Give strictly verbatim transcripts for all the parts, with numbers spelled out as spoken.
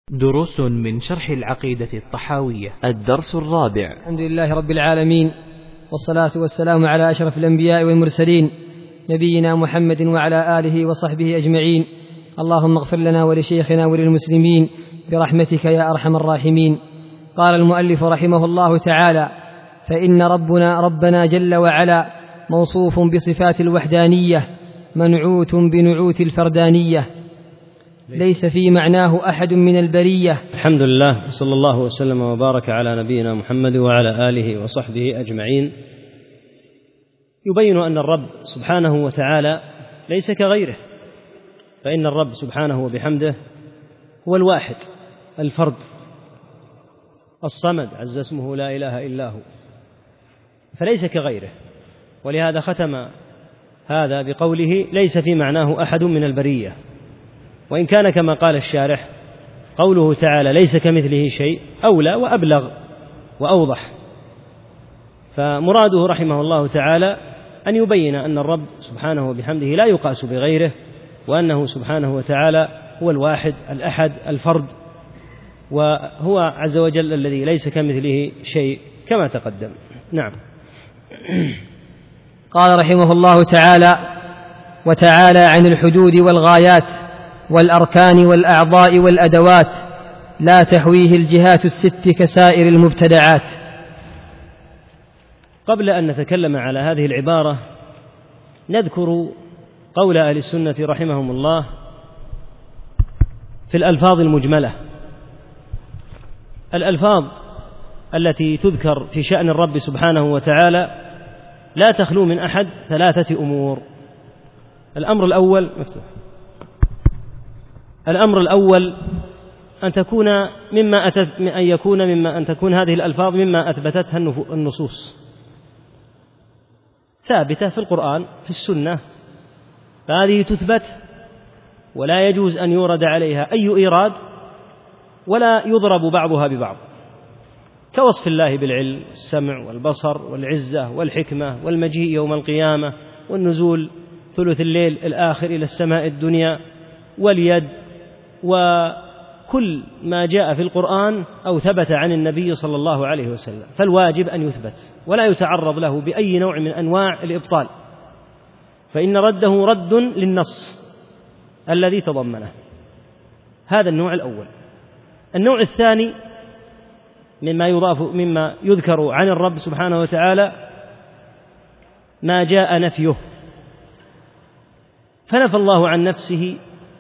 دروس من شرح العقيدة الطحاوية. الدرس الرابع. الحمد لله رب العالمين، والصلاة والسلام على أشرف الأنبياء والمرسلين، نبينا محمد وعلى آله وصحبه أجمعين. اللهم اغفر لنا ولشيخنا وللمسلمين برحمتك يا أرحم الراحمين. قال المؤلف رحمه الله تعالى: فإن ربنا ربنا جل وعلا موصوف بصفات الوحدانية منعوت بنعوت الفردانية، ليس في معناه أحد من البرية. الحمد لله، صلى الله وسلم وبارك على نبينا محمد وعلى آله وصحبه أجمعين. يبين أن الرب سبحانه وتعالى ليس كغيره، فإن الرب سبحانه وبحمده هو الواحد الفرد الصمد عز اسمه لا إله إلا هو، فليس كغيره. ولهذا ختم هذا بقوله: ليس في معناه أحد من البرية. وإن كان كما قال الشارح قوله تعالى ليس كمثله شيء أولى وأبلغ وأوضح، فمراده رحمه الله تعالى أن يبين أن الرب سبحانه وبحمده لا يقاس بغيره، وأنه سبحانه وتعالى هو الواحد الأحد الفرد، وهو عز وجل الذي ليس كمثله شيء كما تقدم. نعم. قال رحمه الله تعالى: وتعالى عن الحدود والغايات والأركان والأعضاء والأدوات، لا تحويه الجهات الست كسائر المبتدعات. قبل أن نتكلم على هذه العبارة نذكر قول أهل السنة رحمهم الله في الألفاظ المجملة. الألفاظ التي تذكر في شأن الرب سبحانه وتعالى لا تخلو من أحد ثلاثة أمور. الأمر الأول مفتوح الأمر الأول أن تكون مما أتت أن يكون مما أن تكون هذه الألفاظ مما أثبتتها النصوص، ثابتة في القرآن في السنة، فهذه تثبت ولا يجوز أن يورد عليها أي إيراد ولا يضرب بعضها ببعض، كوصف الله بالعلم، السمع والبصر والعزة والحكمة والمجيء يوم القيامة والنزول ثلث الليل الآخر إلى السماء الدنيا واليد، وكل ما جاء في القرآن أو ثبت عن النبي صلى الله عليه وسلم، فالواجب أن يثبت ولا يتعرض له بأي نوع من أنواع الإبطال، فإن رده رد للنص الذي تضمنه. هذا النوع الأول. النوع الثاني مما يضاف مما يذكر عن الرب سبحانه وتعالى ما جاء نفيه، فنفى الله عن نفسه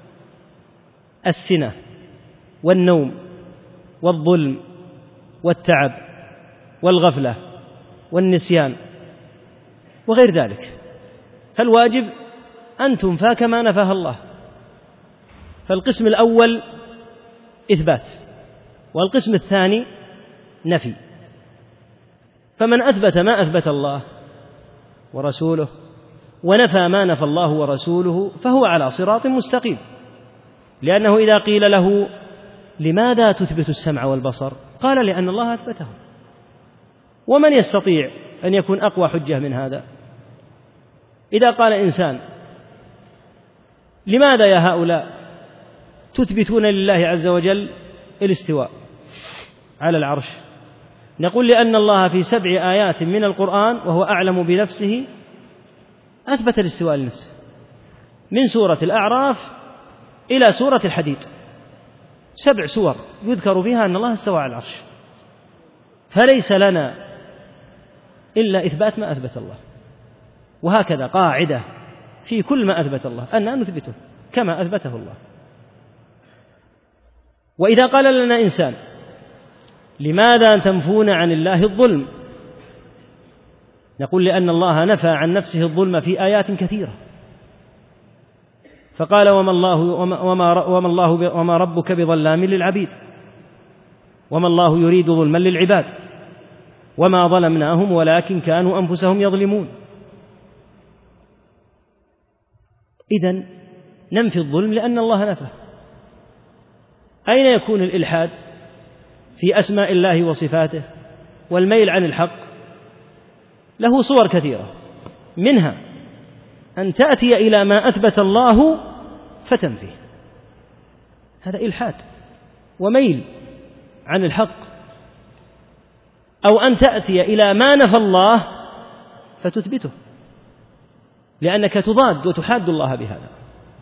السنة والنوم والظلم والتعب والغفلة والنسيان وغير ذلك، فالواجب أن تنفى كما نفاها الله. فالقسم الأول إثبات، والقسم الثاني نفي. فمن أثبت ما أثبت الله ورسوله ونفى ما نفى الله ورسوله فهو على صراط مستقيم، لأنه إذا قيل له لماذا تثبت السمع والبصر قال لأن الله أثبته. ومن يستطيع أن يكون أقوى حجة من هذا؟ إذا قال إنسان لماذا يا هؤلاء تثبتون لله عز وجل الاستواء على العرش، نقول لأن الله في سبع آيات من القرآن وهو أعلم بنفسه أثبت الاستواء لنفسه، من سورة الأعراف إلى سورة الحديد، سبع سور يذكر فيها أن الله استوى على العرش، فليس لنا إلا إثبات ما أثبت الله. وهكذا قاعدة في كل ما أثبت الله أن نثبته كما أثبته الله. وإذا قال لنا إنسان لماذا تنفون عن الله الظلم، نقول لأن الله نفى عن نفسه الظلم في آيات كثيرة، فقال وما الله, وما, وما الله وما ربك بظلام للعبيد، وما الله يريد ظلما للعباد، وما ظلمناهم ولكن كانوا أنفسهم يظلمون. إذن ننفي الظلم لأن الله نفى. أين يكون الإلحاد في أسماء الله وصفاته والميل عن الحق؟ له صور كثيرة، منها أن تأتي إلى ما أثبت الله فتنفيه، هذا إلحاد. وميل عن الحق، أو أن تأتي إلى ما نفى الله فتثبته، لأنك تضاد وتحاد الله بهذا.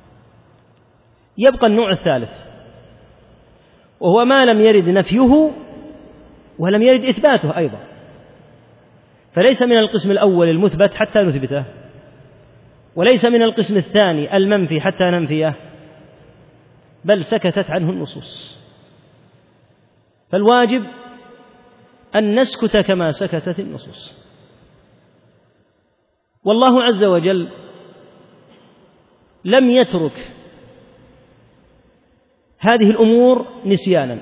يبقى النوع الثالث، وهو ما لم يرد نفيه ولم يرد إثباته أيضا، فليس من القسم الأول المثبت حتى نثبته، وليس من القسم الثاني المنفي حتى ننفيه، بل سكتت عنه النصوص. فالواجب أن نسكت كما سكتت النصوص. والله عز وجل لم يترك هذه الأمور نسيانا،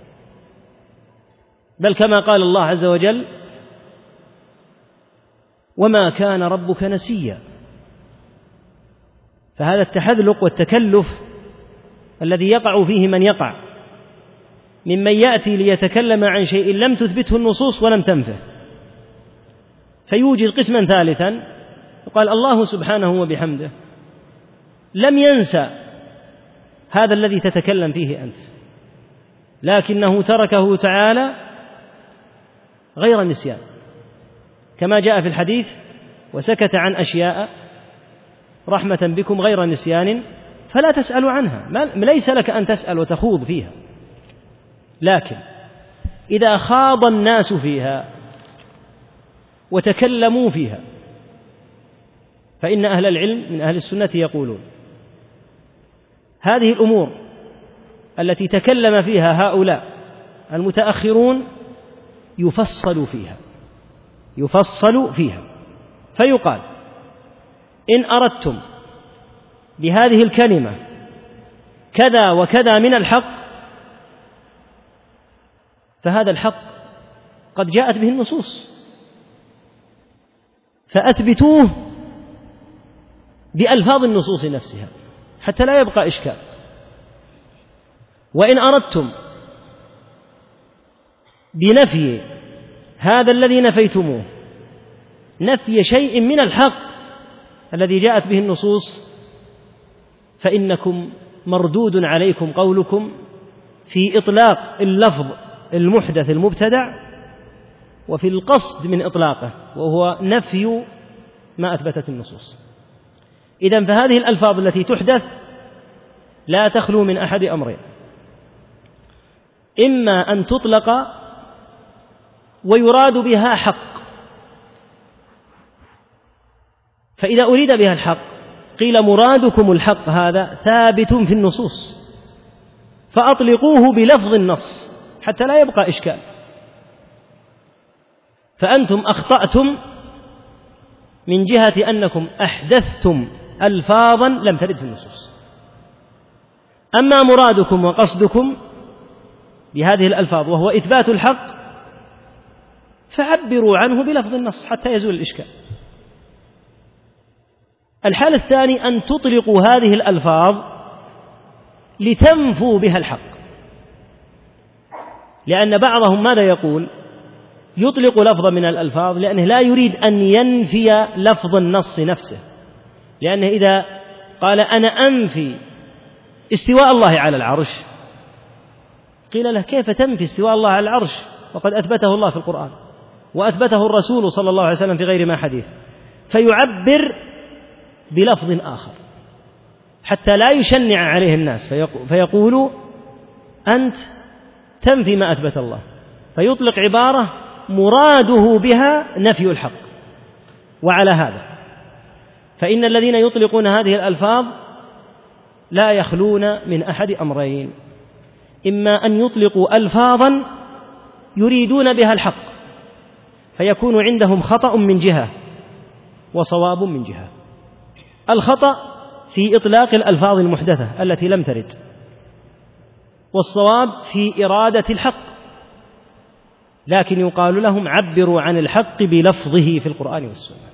بل كما قال الله عز وجل: وما كان ربك نسيا. فهذا التحذلق والتكلف الذي يقع فيه من يقع ممن يأتي ليتكلم عن شيء لم تثبته النصوص ولم تنفه، فيوجد قسما ثالثا، وقال الله سبحانه وبحمده لم ينسى هذا الذي تتكلم فيه أنت، لكنه تركه تعالى غير نسيان، كما جاء في الحديث: وسكت عن أشياء رحمة بكم غير نسيان فلا تسألوا عنها. ليس لك أن تسأل وتخوض فيها، لكن إذا خاض الناس فيها وتكلموا فيها، فإن أهل العلم من أهل السنة يقولون: هذه الأمور التي تكلم فيها هؤلاء المتأخرون يفصل فيها يفصل فيها فيقال: إن أردتم بهذه الكلمة كذا وكذا من الحق، فهذا الحق قد جاءت به النصوص، فأثبتوه بألفاظ النصوص نفسها حتى لا يبقى إشكال. وإن أردتم بنفي هذا الذي نفيتموه نفي شيء من الحق الذي جاءت به النصوص، فإنكم مردود عليكم قولكم في إطلاق اللفظ المحدث المبتدع وفي القصد من إطلاقه، وهو نفي ما أثبتت النصوص. إذن فهذه الألفاظ التي تحدث لا تخلو من أحد أمرين: إما أن تطلق ويراد بها حق، فإذا أريد بها الحق قيل: مرادكم الحق هذا ثابت في النصوص، فأطلقوه بلفظ النص حتى لا يبقى إشكال. فأنتم أخطأتم من جهة أنكم أحدثتم ألفاظا لم ترد في النصوص. أما مرادكم وقصدكم بهذه الألفاظ وهو إثبات الحق، فعبروا عنه بلفظ النص حتى يزول الإشكال. الحال الثاني أن تطلقوا هذه الألفاظ لتنفوا بها الحق، لأن بعضهم ماذا يقول؟ يطلق لفظا من الألفاظ لأنه لا يريد أن ينفي لفظ النص نفسه، لأنه إذا قال: أنا أنفي استواء الله على العرش، قيل له: كيف تنفي استواء الله على العرش وقد أثبته الله في القرآن وأثبته الرسول صلى الله عليه وسلم في غير ما حديث؟ فيعبر بلفظ آخر حتى لا يشنع عليه الناس، فيقول: أنت تنفي ما أثبت الله، فيطلق عبارة مراده بها نفي الحق. وعلى هذا فإن الذين يطلقون هذه الألفاظ لا يخلون من أحد أمرين: إما أن يطلقوا ألفاظا يريدون بها الحق فيكون عندهم خطأ من جهة وصواب من جهة. الخطأ في إطلاق الألفاظ المحدثة التي لم ترد، والصواب في إرادة الحق، لكن يقال لهم: عبروا عن الحق بلفظه في القرآن والسنة.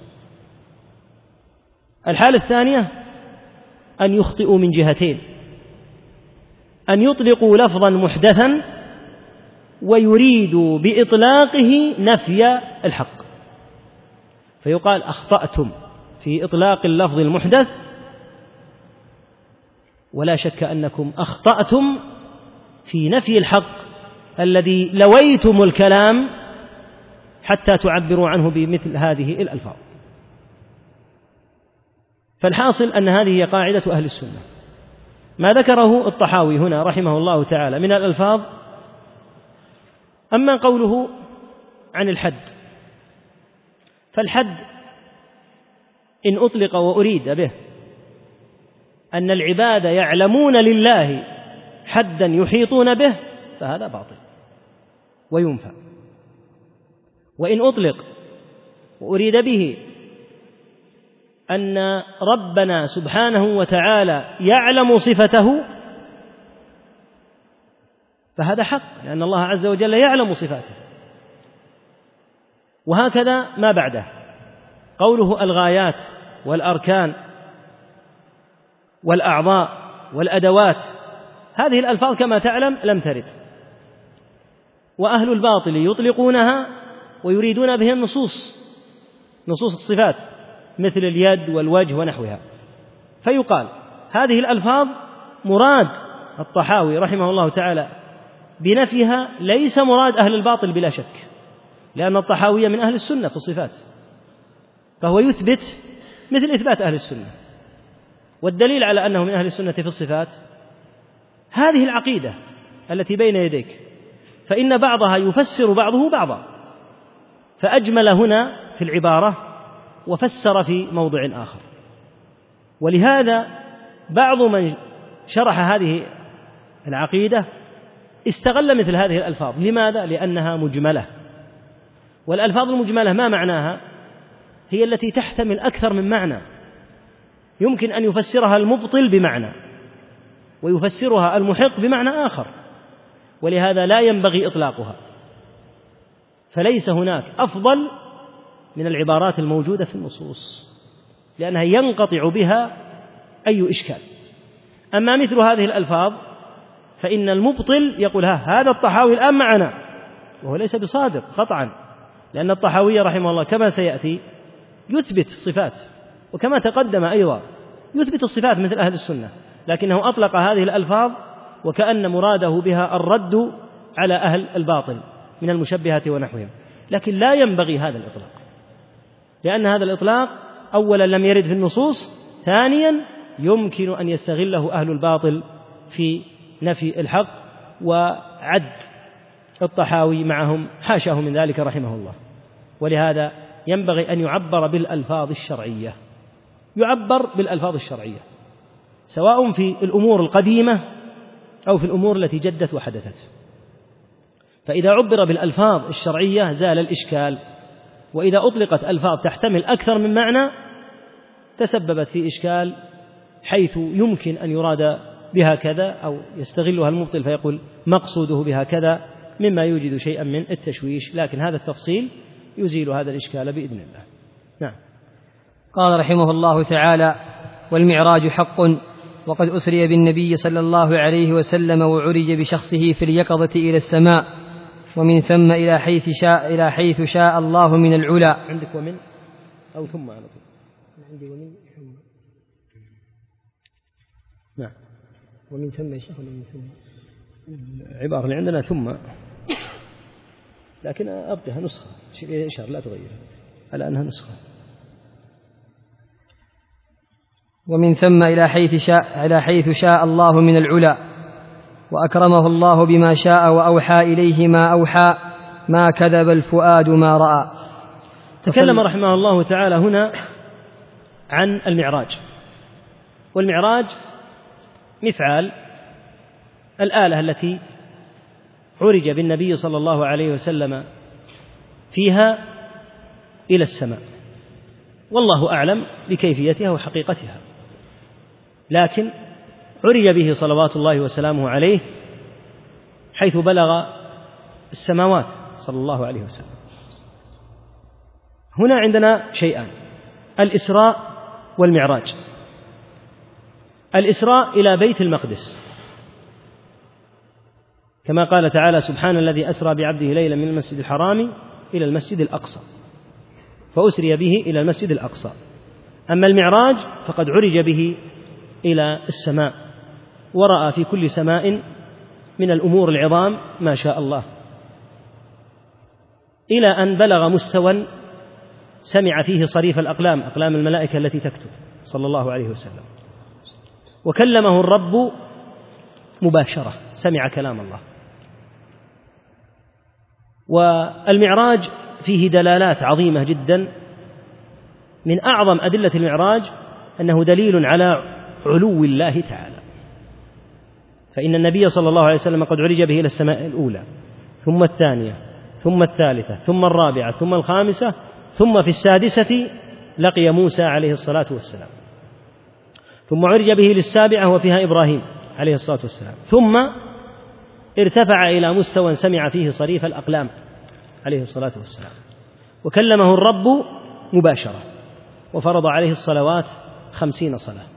الحالة الثانية أن يخطئوا من جهتين: أن يطلقوا لفظا محدثا ويريدوا بإطلاقه نفي الحق، فيقال: أخطأتم في إطلاق اللفظ المحدث، ولا شك أنكم أخطأتم في نفي الحق الذي لويتم الكلام حتى تعبروا عنه بمثل هذه الألفاظ. فالحاصل أن هذه هي قاعدة أهل السنة. ما ذكره الطحاوي هنا رحمه الله تعالى من الألفاظ. أما قوله عن الحد، فالحد إن أطلق وأريد به أن العباد يعلمون لله حدا يحيطون به فهذا باطل وينفى. وإن أطلق وأريد به أن ربنا سبحانه وتعالى يعلم صفته فهذا حق، لأن الله عز وجل يعلم صفاته. وهكذا ما بعده، قوله الغايات والأركان والأعضاء والأدوات، هذه الألفاظ كما تعلم لم ترد، وأهل الباطل يطلقونها ويريدون بها النصوص، نصوص الصفات مثل اليد والوجه ونحوها، فيقال هذه الألفاظ مراد الطحاوي رحمه الله تعالى بنفيها ليس مراد أهل الباطل بلا شك، لأن الطحاوي من أهل السنة في الصفات، فهو يثبت مثل إثبات أهل السنة. والدليل على أنه من أهل السنة في الصفات هذه العقيدة التي بين يديك، فإن بعضها يفسر بعضه بعضا، فأجمل هنا في العبارة وفسر في موضع آخر. ولهذا بعض من شرح هذه العقيدة استغل مثل هذه الألفاظ. لماذا؟ لأنها مجملة، والألفاظ المجملة ما معناها؟ هي التي تحتمل أكثر من معنى، يمكن أن يفسرها المبطل بمعنى ويفسرها المحق بمعنى آخر، ولهذا لا ينبغي إطلاقها. فليس هناك أفضل من العبارات الموجودة في النصوص، لأنها ينقطع بها أي إشكال. أما مثل هذه الألفاظ فإن المبطل يقول ها هذا الطحاوي الآن معنا، وهو ليس بصادق قطعا، لأن الطحاوي رحمه الله كما سيأتي يثبت الصفات، وكما تقدم أيضا يثبت الصفات مثل أهل السنة، لكنه أطلق هذه الألفاظ وكأن مراده بها الرد على أهل الباطل من المشبهة ونحوهم. لكن لا ينبغي هذا الإطلاق، لأن هذا الإطلاق أولا لم يرد في النصوص، ثانيا يمكن أن يستغله أهل الباطل في نفي الحق، وعد الطحاوي معهم حاشاه من ذلك رحمه الله. ولهذا ينبغي أن يعبر بالألفاظ الشرعية، يعبر بالألفاظ الشرعية سواء في الأمور القديمة أو في الأمور التي جدت وحدثت. فإذا عبر بالألفاظ الشرعية زال الإشكال، وإذا أطلقت ألفاظ تحتمل أكثر من معنى تسببت في إشكال، حيث يمكن أن يراد بها كذا أو يستغلها المبطل فيقول مقصوده بها كذا، مما يوجد شيئا من التشويش. لكن هذا التفصيل يزيل هذا الإشكال بإذن الله. نعم. قال رحمه الله تعالى: والمعراج حق، وقد أسري بالنبي صلى الله عليه وسلم وعرج بشخصه في اليقظة إلى السماء، ومن ثم إلى حيث شاء إلى حيث شاء الله من العلا. عندك ومن أو ثم على طول؟ عندي ومن ثم. نعم. ومن ثم يا شيخ، ومن ثم العبارة اللي عندنا ثم، لكن أبقها نسخة إشارة لا تغيرها على أنها نسخة. ومن ثم إلى حيث شاء إلى حيث شاء الله من العلا، وأكرمه الله بما شاء وأوحى إليه ما أوحى، ما كذب الفؤاد ما رأى. تكلم رحمه الله تعالى هنا عن المعراج، والمعراج مفعال الآلة التي عرج بالنبي صلى الله عليه وسلم فيها إلى السماء، والله أعلم بكيفيتها وحقيقتها، لكن عرج به صلوات الله وسلامه عليه حيث بلغ السماوات صلى الله عليه وسلم. هنا عندنا شيئان: الإسراء والمعراج. الإسراء إلى بيت المقدس، كما قال تعالى: سبحان الذي أسرى بعبده ليلا من المسجد الحرام إلى المسجد الأقصى، فأسري به إلى المسجد الأقصى. أما المعراج فقد عرج به إلى السماء، ورأى في كل سماء من الأمور العظام ما شاء الله، إلى أن بلغ مستوى سمع فيه صريف الأقلام، أقلام الملائكة التي تكتب، صلى الله عليه وسلم، وكلمه الرب مباشرة، سمع كلام الله. والمعراج فيه دلالات عظيمة جدا. من أعظم أدلة المعراج أنه دليل على علو الله تعالى، فإن النبي صلى الله عليه وسلم قد عرج به إلى السماء الأولى، ثم الثانية، ثم الثالثة، ثم الرابعة، ثم الخامسة، ثم في السادسة لقي موسى عليه الصلاة والسلام، ثم عرج به للسابعة وفيها إبراهيم عليه الصلاة والسلام، ثم ارتفع إلى مستوى سمع فيه صريف الأقلام عليه الصلاة والسلام، وكلمه الرب مباشرة، وفرض عليه الصلوات خمسين صلاة،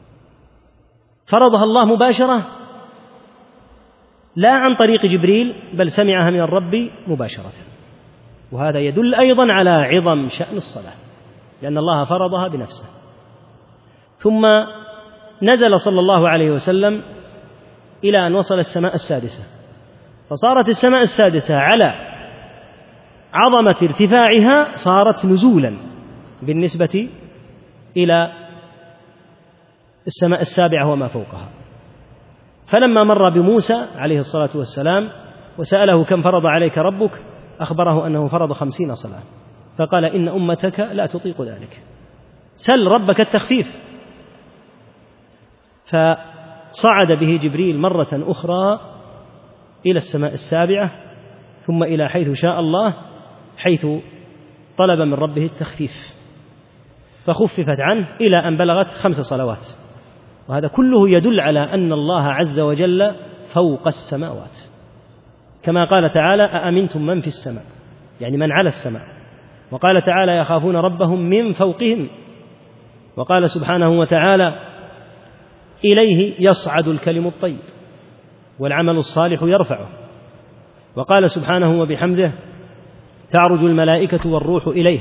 فرضها الله مباشرة لا عن طريق جبريل، بل سمعها من الرب مباشرة. وهذا يدل أيضا على عظم شأن الصلاة، لأن الله فرضها بنفسه. ثم نزل صلى الله عليه وسلم إلى أن وصل السماء السادسة، فصارت السماء السادسة على عظمة ارتفاعها صارت نزولا بالنسبة إلى السماء السابعة وما فوقها. فلما مر بموسى عليه الصلاة والسلام وسأله كم فرض عليك ربك، أخبره أنه فرض خمسين صلاة، فقال إن أمتك لا تطيق ذلك، سل ربك التخفيف. فصعد به جبريل مرة أخرى إلى السماء السابعة، ثم إلى حيث شاء الله، حيث طلب من ربه التخفيف، فخففت عنه إلى أن بلغت خمس صلوات. وهذا كله يدل على أن الله عز وجل فوق السماوات، كما قال تعالى أأمنتم من في السماء، يعني من على السماء. وقال تعالى يخافون ربهم من فوقهم. وقال سبحانه وتعالى إليه يصعد الكلم الطيب والعمل الصالح يرفعه. وقال سبحانه وبحمده تعرج الملائكة والروح إليه.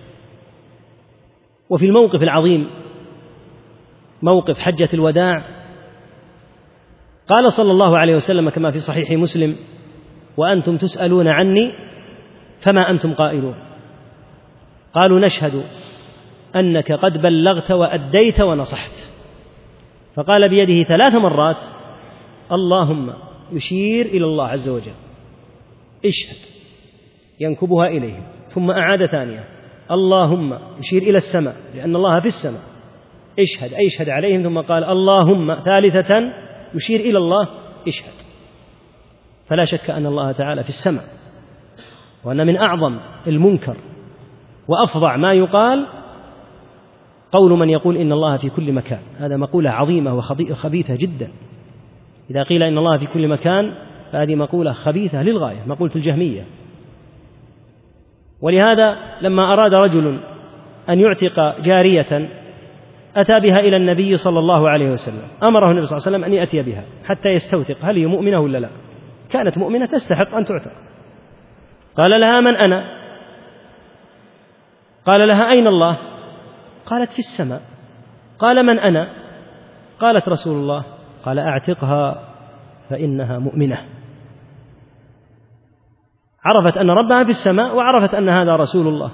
وفي الموقف العظيم موقف حجة الوداع قال صلى الله عليه وسلم كما في صحيح مسلم وأنتم تسألون عني فما أنتم قائلون؟ قالوا نشهد أنك قد بلغت وأديت ونصحت. فقال بيده ثلاث مرات اللهم، يشير إلى الله عز وجل، اشهد، ينكبها إليه، ثم أعاد ثانية اللهم، يشير إلى السماء لأن الله في السماء، اشهد أي اشهد عليهم، ثم قال اللهم ثالثة يشير إلى الله، اشهد. فلا شك أن الله تعالى في السماء، وأن من أعظم المنكر وأفظع ما يقال قول من يقول إن الله في كل مكان. هذا مقولة عظيمة وخبيثة جدا. إذا قيل إن الله في كل مكان فهذه مقولة خبيثة للغاية، مقولة الجهمية. ولهذا لما أراد رجل أن يعتق جارية أتى بها إلى النبي صلى الله عليه وسلم، أمره النبي صلى الله عليه وسلم أن يأتي بها حتى يستوثق هل هي مؤمنة ولا لا. كانت مؤمنة تستحق أن تعتق. قال لها من أنا؟ قال لها أين الله؟ قالت في السماء. قال من أنا؟ قالت رسول الله. قال أعتقها فإنها مؤمنة. عرفت أن ربها في السماء وعرفت أن هذا رسول الله،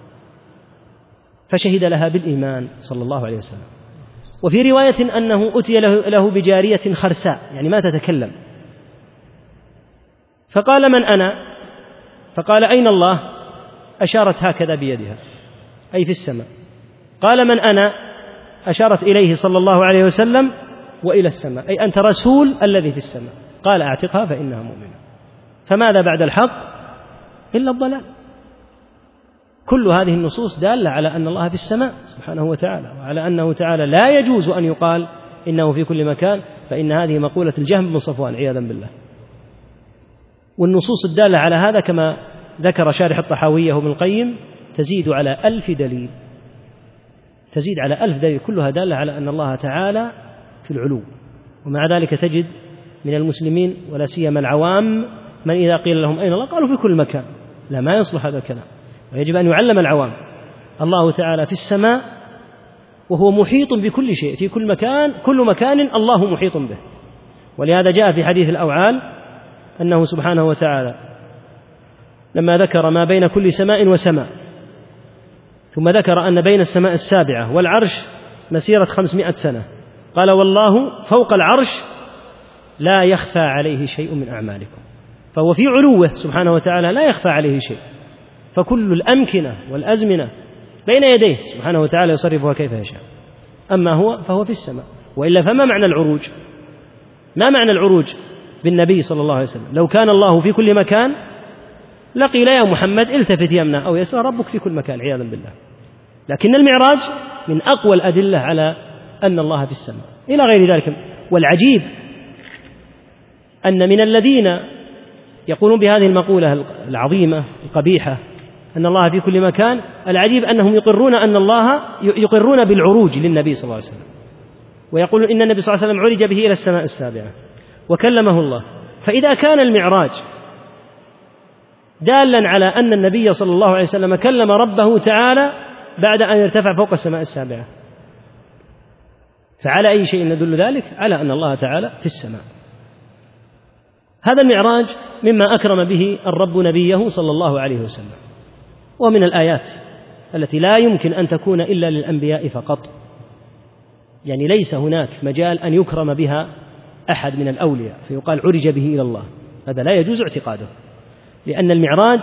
فشهد لها بالإيمان صلى الله عليه وسلم. وفي رواية أنه أتي له, له بجارية خرساء، يعني ما تتكلم، فقال من أنا؟ فقال أين الله؟ أشارت هكذا بيدها أي في السماء. قال من أنا؟ أشارت إليه صلى الله عليه وسلم وإلى السماء، أي أنت رسول الذي في السماء. قال أعتقها فإنها مؤمنة. فماذا بعد الحق إلا الضلال؟ كل هذه النصوص دالة على أن الله في السماء سبحانه وتعالى، وعلى أنه تعالى لا يجوز أن يقال إنه في كل مكان، فإن هذه مقولة الجهم بن صفوان عياذا بالله. والنصوص الدالة على هذا كما ذكر شارح الطحاوية وابن القيم تزيد على ألف دليل، تزيد على ألف دليل، كلها دالة على أن الله تعالى في العلو. ومع ذلك تجد من المسلمين ولا سيما العوام من إذا قيل لهم أين الله قالوا في كل مكان. لا، ما يصلح هذا الكلام، ويجب أن يعلم العوام الله تعالى في السماء وهو محيط بكل شيء في كل مكان، كل مكان الله محيط به. ولهذا جاء في حديث الأوعال أنه سبحانه وتعالى لما ذكر ما بين كل سماء وسماء ثم ذكر أن بين السماء السابعة والعرش مسيرة خمسمائة سنة قال والله فوق العرش لا يخفى عليه شيء من أعمالكم، فهو في علوه سبحانه وتعالى لا يخفى عليه شيء، فكل الأمكنة والأزمنة بين يديه سبحانه وتعالى يصرفها كيف يشاء. أما هو فهو في السماء، وإلا فما معنى العروج؟ ما معنى العروج بالنبي صلى الله عليه وسلم؟ لو كان الله في كل مكان لقيل يا محمد التفت يمنى أو يسرى ربك في كل مكان عياذا بالله. لكن المعراج من أقوى الأدلة على أن الله في السماء إلى غير ذلك. والعجيب أن من الذين يقولون بهذه المقولة العظيمة القبيحة أن الله في كل مكان، العجيب أنهم يقرون أن الله يقرون بالعروج للنبي صلى الله عليه وسلم، ويقولون إن النبي صلى الله عليه وسلم عرج به إلى السماء السابعة وكلمه الله. فإذا كان المعراج دالا على أن النبي صلى الله عليه وسلم كلم ربه تعالى بعد أن ارتفع فوق السماء السابعة، فعلى أي شيء يدل ذلك؟ على أن الله تعالى في السماء. هذا المعراج مما أكرم به الرب نبيه صلى الله عليه وسلم، ومن الآيات التي لا يمكن أن تكون إلا للأنبياء فقط، يعني ليس هناك مجال أن يكرم بها أحد من الأولياء فيقال عرج به إلى الله، هذا لا يجوز اعتقاده، لأن المعراج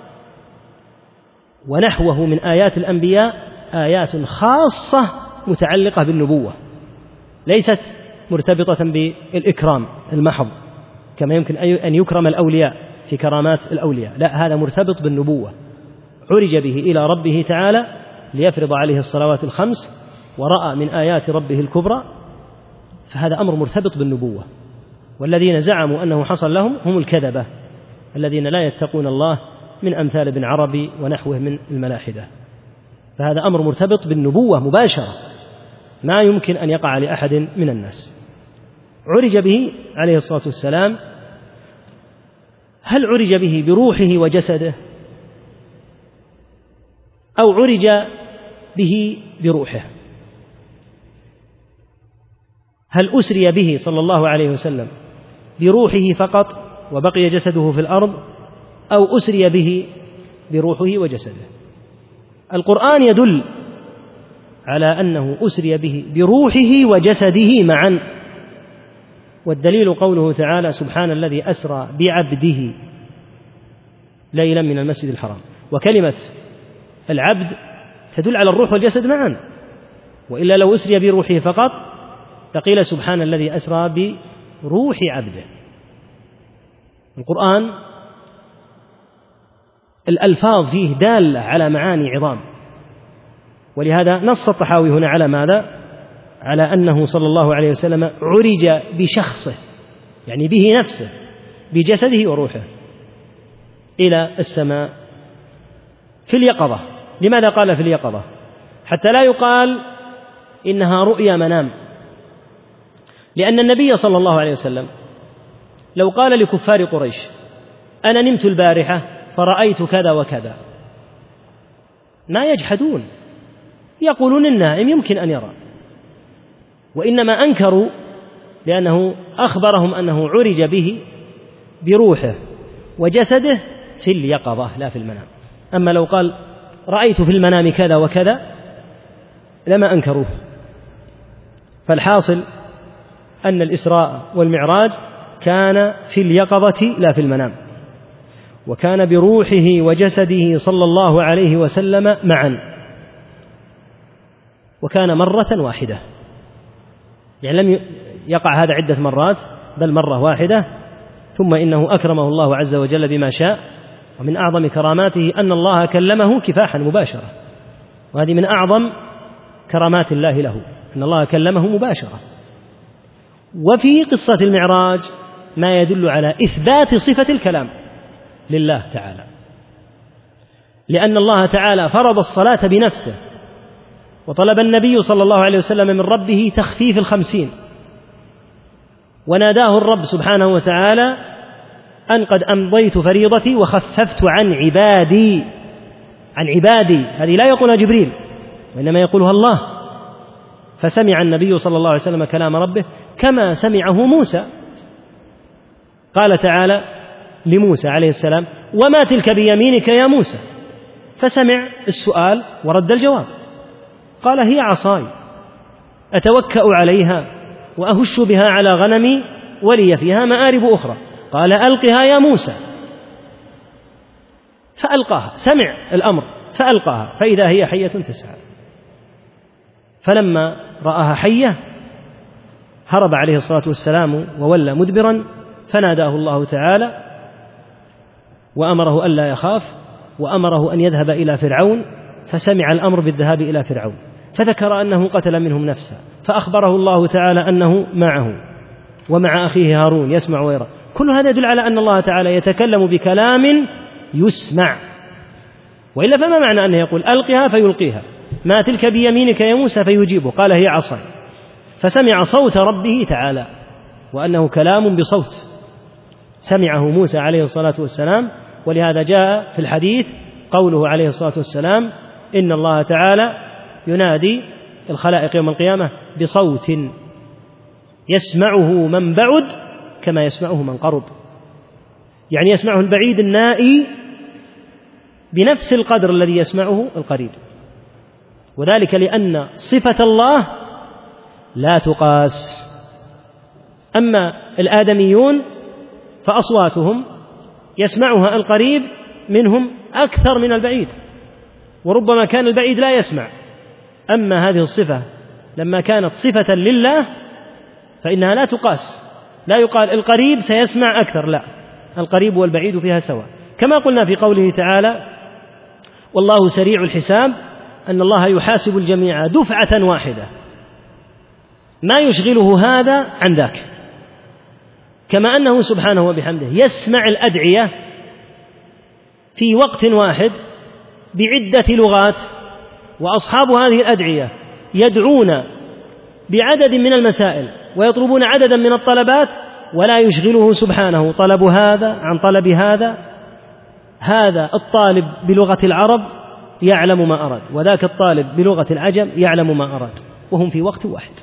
ونحوه من آيات الأنبياء آيات خاصة متعلقة بالنبوة، ليست مرتبطة بالإكرام المحض كما يمكن أن يكرم الأولياء في كرامات الأولياء، لا، هذا مرتبط بالنبوة. عرج به إلى ربه تعالى ليفرض عليه الصلوات الخمس ورأى من آيات ربه الكبرى، فهذا أمر مرتبط بالنبوة. والذين زعموا أنه حصل لهم هم الكذبة الذين لا يتقون الله من أمثال ابن عربي ونحوه من الملاحدة، فهذا أمر مرتبط بالنبوة مباشرة ما يمكن أن يقع لأحد من الناس. عرج به عليه الصلاة والسلام، هل عرج به بروحه وجسده أو عرج به بروحه؟ هل أسري به صلى الله عليه وسلم بروحه فقط وبقي جسده في الأرض، أو أسري به بروحه وجسده؟ القرآن يدل على أنه أسري به بروحه وجسده معا، والدليل قوله تعالى سبحان الذي أسرى بعبده ليلا من المسجد الحرام. وكلمة العبد تدل على الروح والجسد معا، وإلا لو أسري بروحه فقط فقيل سبحان الذي أسرى بروح عبده. القرآن الألفاظ فيه دالة على معاني عظام، ولهذا نص الطحاوي هنا على ماذا؟ على أنه صلى الله عليه وسلم عرج بشخصه، يعني به نفسه بجسده وروحه إلى السماء في اليقظة. لماذا قال في اليقظة؟ حتى لا يقال إنها رؤيا منام، لأن النبي صلى الله عليه وسلم لو قال لكفار قريش أنا نمت البارحة فرأيت كذا وكذا ما يجحدون، يقولون النائم يمكن أن يرى، وإنما أنكروا لأنه أخبرهم أنه عرج به بروحه وجسده في اليقظة لا في المنام. أما لو قال رأيت في المنام كذا وكذا لما أنكروه. فالحاصل أن الإسراء والمعراج كان في اليقظة لا في المنام، وكان بروحه وجسده صلى الله عليه وسلم معا، وكان مرة واحدة، يعني لم يقع هذا عدة مرات بل مرة واحدة. ثم إنه أكرمه الله عز وجل بما شاء، ومن أعظم كراماته أن الله كلمه كفاحا مباشرة، وهذه من أعظم كرامات الله له أن الله كلمه مباشرة. وفي قصة المعراج ما يدل على إثبات صفة الكلام لله تعالى، لأن الله تعالى فرض الصلاة بنفسه، وطلب النبي صلى الله عليه وسلم من ربه تخفيف الخمسين، وناداه الرب سبحانه وتعالى أن قد أمضيت فريضتي وخففت عن عبادي. عن عبادي هذه لا يقولها جبريل وإنما يقولها الله. فسمع النبي صلى الله عليه وسلم كلام ربه كما سمعه موسى. قال تعالى لموسى عليه السلام: وما تلك بيمينك يا موسى؟ فسمع السؤال ورد الجواب، قال: هي عصاي أتوكأ عليها وأهش بها على غنمي ولي فيها مآرب أخرى. قال: ألقها يا موسى. فألقاها، سمع الأمر فألقاها، فإذا هي حية تسعى. فلما رآها حية هرب عليه الصلاة والسلام وولى مدبرا، فناداه الله تعالى وأمره ألا يخاف، وأمره أن يذهب إلى فرعون، فسمع الأمر بالذهاب إلى فرعون، فذكر أنه قتل منهم نفسا، فأخبره الله تعالى أنه معه ومع أخيه هارون يسمع ويرى. كل هذا يدل على أن الله تعالى يتكلم بكلام يسمع، وإلا فما معنى أنه يقول: ألقها فيلقيها، ما تلك بيمينك يا موسى فيجيبه، قال: هي عصاي. فسمع صوت ربه تعالى، وأنه كلام بصوت سمعه موسى عليه الصلاة والسلام. ولهذا جاء في الحديث قوله عليه الصلاة والسلام: إن الله تعالى ينادي الخلائق يوم القيامة بصوت يسمعه من بعد كما يسمعه من قرب، يعني يسمعه البعيد النائي بنفس القدر الذي يسمعه القريب، وذلك لأن صفة الله لا تقاس. أما الآدميون فأصواتهم يسمعها القريب منهم أكثر من البعيد، وربما كان البعيد لا يسمع. أما هذه الصفة لما كانت صفة لله فإنها لا تقاس، لا يقال القريب سيسمع أكثر، لا، القريب والبعيد فيها سواء. كما قلنا في قوله تعالى: والله سريع الحساب، أن الله يحاسب الجميع دفعة واحدة، ما يشغله هذا عن ذاك. كما أنه سبحانه وبحمده يسمع الأدعية في وقت واحد بعدة لغات، وأصحاب هذه الأدعية يدعون بعدد من المسائل ويطلبون عددا من الطلبات، ولا يشغله سبحانه طلب هذا عن طلب هذا. هذا الطالب بلغة العرب يعلم ما أراد، وذاك الطالب بلغة العجم يعلم ما أراد، وهم في وقت واحد،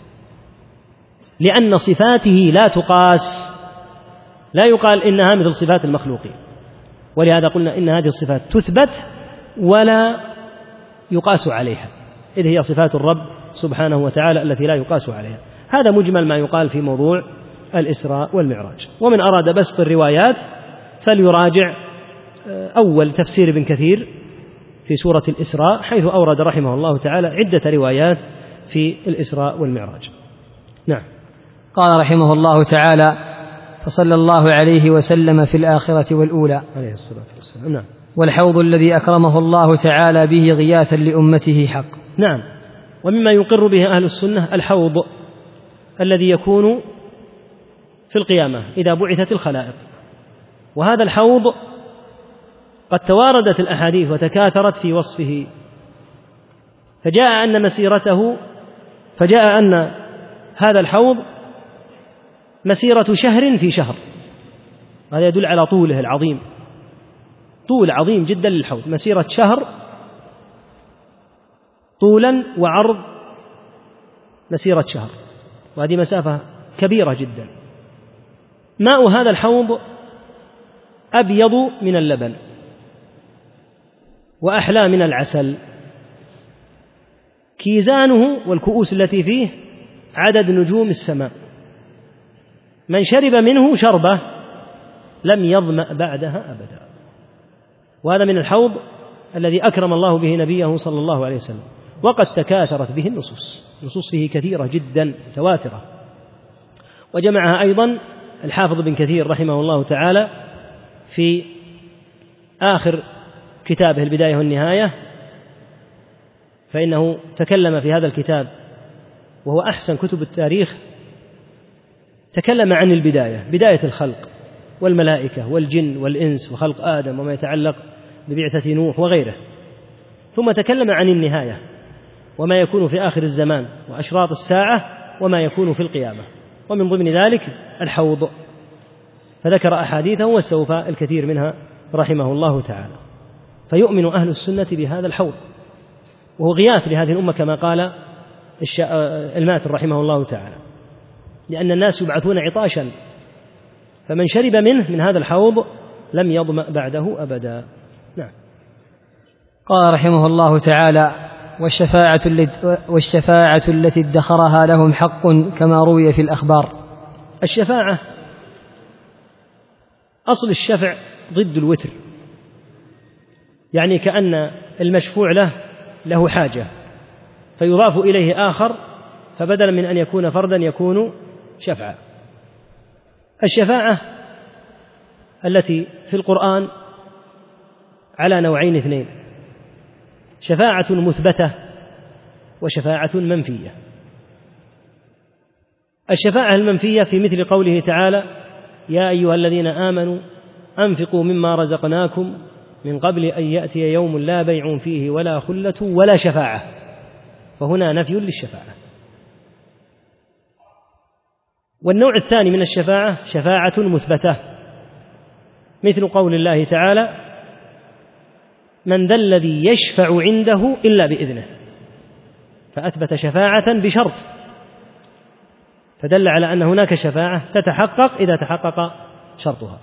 لأن صفاته لا تقاس، لا يقال إنها مثل صفات المخلوقين. ولهذا قلنا إن هذه الصفات تثبت ولا يقاس عليها، إذ هي صفات الرب سبحانه وتعالى التي لا يقاس عليها. هذا مجمل ما يقال في موضوع الإسراء والمعراج. ومن أراد بسط الروايات فليراجع أول تفسير ابن كثير في سورة الإسراء، حيث أورد رحمه الله تعالى عدة روايات في الإسراء والمعراج. نعم. قال رحمه الله تعالى: فصلى الله عليه وسلم في الآخرة والأولى عليه الصلاة والسلام. نعم. والحوض الذي أكرمه الله تعالى به غياثا لأمته حق. نعم. ومما يقر به أهل السنة الحوض الذي يكون في القيامة إذا بعثت الخلائق، وهذا الحوض قد تواردت الأحاديث وتكاثرت في وصفه، فجاء أن مسيرته فجاء أن هذا الحوض مسيرة شهر في شهر، هذا يدل على طوله العظيم، طول عظيم جدا للحوض، مسيرة شهر طولا وعرض مسيرة شهر، وهذه مسافة كبيرة جدا. ماء هذا الحوض أبيض من اللبن وأحلى من العسل، كيزانه والكؤوس التي فيه عدد نجوم السماء، من شرب منه شربة لم يظمأ بعدها أبدا. وهذا من الحوض الذي أكرم الله به نبيه صلى الله عليه وسلم، وقد تكاثرت به النصوص، نصوص فيه كثيرة جدا متواترة، وجمعها أيضا الحافظ بن كثير رحمه الله تعالى في آخر كتابه البداية والنهاية، فإنه تكلم في هذا الكتاب وهو أحسن كتب التاريخ، تكلم عن البداية، بداية الخلق والملائكة والجن والإنس وخلق آدم وما يتعلق ببعثة نوح وغيره، ثم تكلم عن النهاية وما يكون في آخر الزمان وأشراط الساعة وما يكون في القيامة، ومن ضمن ذلك الحوض، فذكر أحاديثه واستوفى الكثير منها رحمه الله تعالى. فيؤمن أهل السنة بهذا الحوض، وهو غياث لهذه الأمة كما قال الماثل رحمه الله تعالى، لأن الناس يبعثون عطاشا، فمن شرب منه من هذا الحوض لم يظمأ بعده أبدا. نعم. قال رحمه الله تعالى: والشفاعة, والشفاعة التي ادخرها لهم حق كما روي في الأخبار. الشفاعة أصل الشفع ضد الوتر، يعني كأن المشفوع له له حاجة فيضاف إليه آخر، فبدلا من أن يكون فردا يكون شفعا. الشفاعة التي في القرآن على نوعين اثنين: شفاعة مثبتة وشفاعة منفية. الشفاعة المنفية في مثل قوله تعالى: يا أيها الذين آمنوا أنفقوا مما رزقناكم من قبل أن يأتي يوم لا بيع فيه ولا خلة ولا شفاعة، فهنا نفي للشفاعة. والنوع الثاني من الشفاعة شفاعة مثبتة، مثل قول الله تعالى: من ذا الذي يشفع عنده إلا بإذنه، فأثبت شفاعة بشرط، فدل على أن هناك شفاعة تتحقق إذا تحقق شرطها.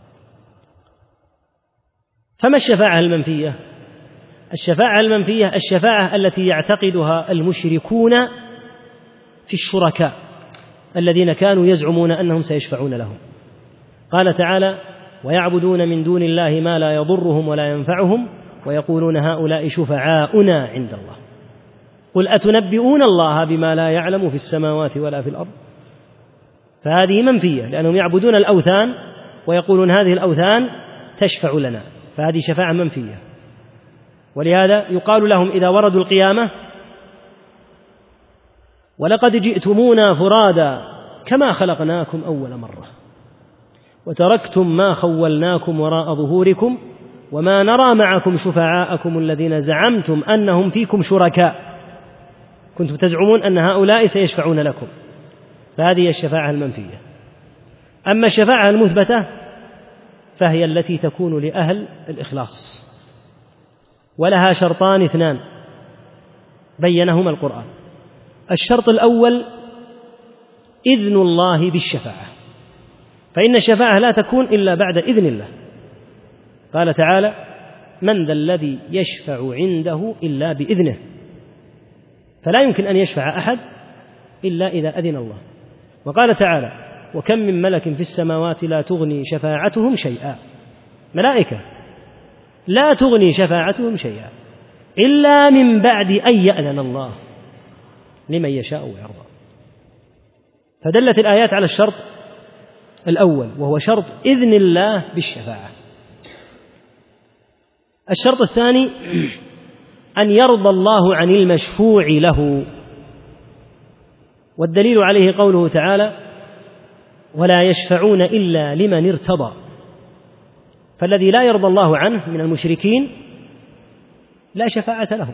فما الشفاعة المنفية؟ الشفاعة المنفية الشفاعة التي يعتقدها المشركون في الشركاء الذين كانوا يزعمون أنهم سيشفعون لهم. قال تعالى: ويعبدون من دون الله ما لا يضرهم ولا ينفعهم ويقولون هؤلاء شفعاؤنا عند الله قل أتنبئون الله بما لا يعلم في السماوات ولا في الأرض. فهذه منفية لأنهم يعبدون الأوثان ويقولون هذه الأوثان تشفع لنا، فهذه شفاعة منفية. ولهذا يقال لهم إذا وردوا القيامة: ولقد جئتمونا فرادا كما خلقناكم أول مرة وتركتم ما خولناكم وراء ظهوركم وما نرى معكم شفعاءكم الذين زعمتم أنهم فيكم شركاء كنتم تزعمون أن هؤلاء سيشفعون لكم. فهذه الشفاعة المنفية. أما الشفاعة المثبتة فهي التي تكون لأهل الإخلاص، ولها شرطان اثنان بينهما القرآن. الشرط الأول إذن الله بالشفاعة، فإن الشفاعة لا تكون إلا بعد إذن الله. قال تعالى: من ذا الذي يشفع عنده إلا بإذنه، فلا يمكن أن يشفع أحد إلا إذا أذن الله. وقال تعالى: وكم من ملك في السماوات لا تغني شفاعتهم شيئا، ملائكة لا تغني شفاعتهم شيئا إلا من بعد أن يأذن الله لمن يشاء ويرضى. فدلت الآيات على الشرط الأول وهو شرط إذن الله بالشفاعة. الشرط الثاني أن يرضى الله عن المشفوع له، والدليل عليه قوله تعالى: ولا يشفعون إلا لمن ارتضى. فالذي لا يرضى الله عنه من المشركين لا شفاعة لهم.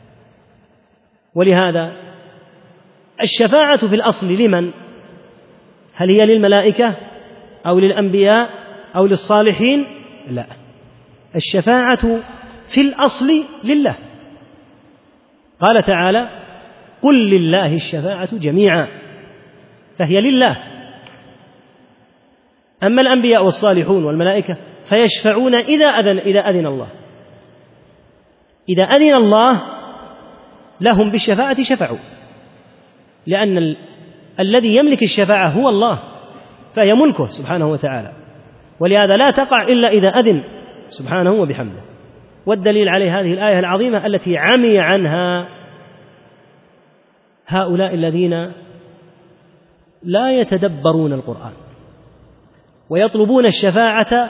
ولهذا الشفاعة في الأصل لمن؟ هل هي للملائكة أو للأنبياء أو للصالحين؟ لا، الشفاعة في الأصل لله. قال تعالى: قل لله الشفاعة جميعا، فهي لله. أما الأنبياء والصالحون والملائكة فيشفعون إذا أذن, إذا أذن الله إذا أذن الله لهم بالشفاعة شفعوا، لأن ال... الذي يملك الشفاعة هو الله، فهي ملكه سبحانه وتعالى، ولهذا لا تقع إلا إذا أذن سبحانه وبحمده. والدليل عليه هذه الآية العظيمة التي عمي عنها هؤلاء الذين لا يتدبرون القرآن ويطلبون الشفاعة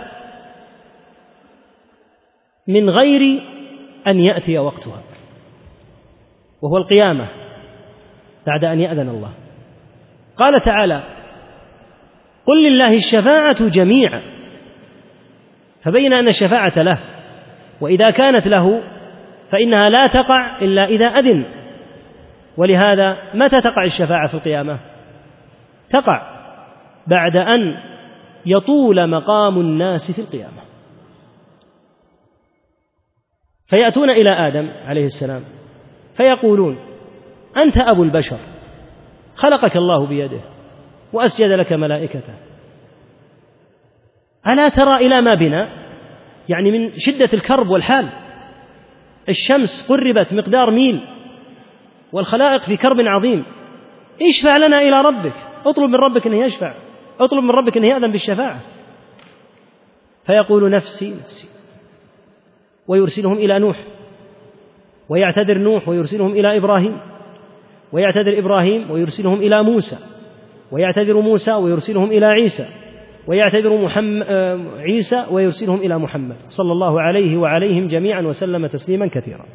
من غير أن يأتي وقتها، وهو القيامة بعد أن يأذن الله. قال تعالى: قل لله الشفاعة جميعا، فبين أن الشفاعة له، وإذا كانت له فإنها لا تقع إلا إذا أذن. ولهذا متى تقع الشفاعة في القيامة؟ تقع بعد أن يطول مقام الناس في القيامة، فيأتون إلى آدم عليه السلام فيقولون: أنت أبو البشر، خلقك الله بيده وأسجد لك ملائكته، ألا ترى إلى ما بنا؟ يعني من شدة الكرب والحال، الشمس قربت مقدار ميل والخلائق في كرب عظيم، اشفع لنا إلى ربك، اطلب من ربك أنه يشفع، اطلب من ربك أنه يأذن بالشفاعة. فيقول نفسي نفسي، ويرسلهم إلى نوح، ويعتذر نوح ويرسلهم إلى إبراهيم، ويعتذر إبراهيم ويرسلهم إلى موسى، ويعتذر موسى ويرسلهم إلى عيسى، ويعتذر محمد عيسى ويرسلهم إلى محمد صلى الله عليه وعليهم جميعا وسلم تسليما كثيرا.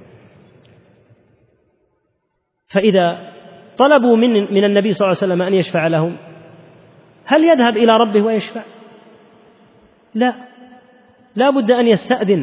فإذا طلبوا من من النبي صلى الله عليه وسلم أن يشفع لهم، هل يذهب إلى ربه ويشفع؟ لا، لا بد أن يستأذن،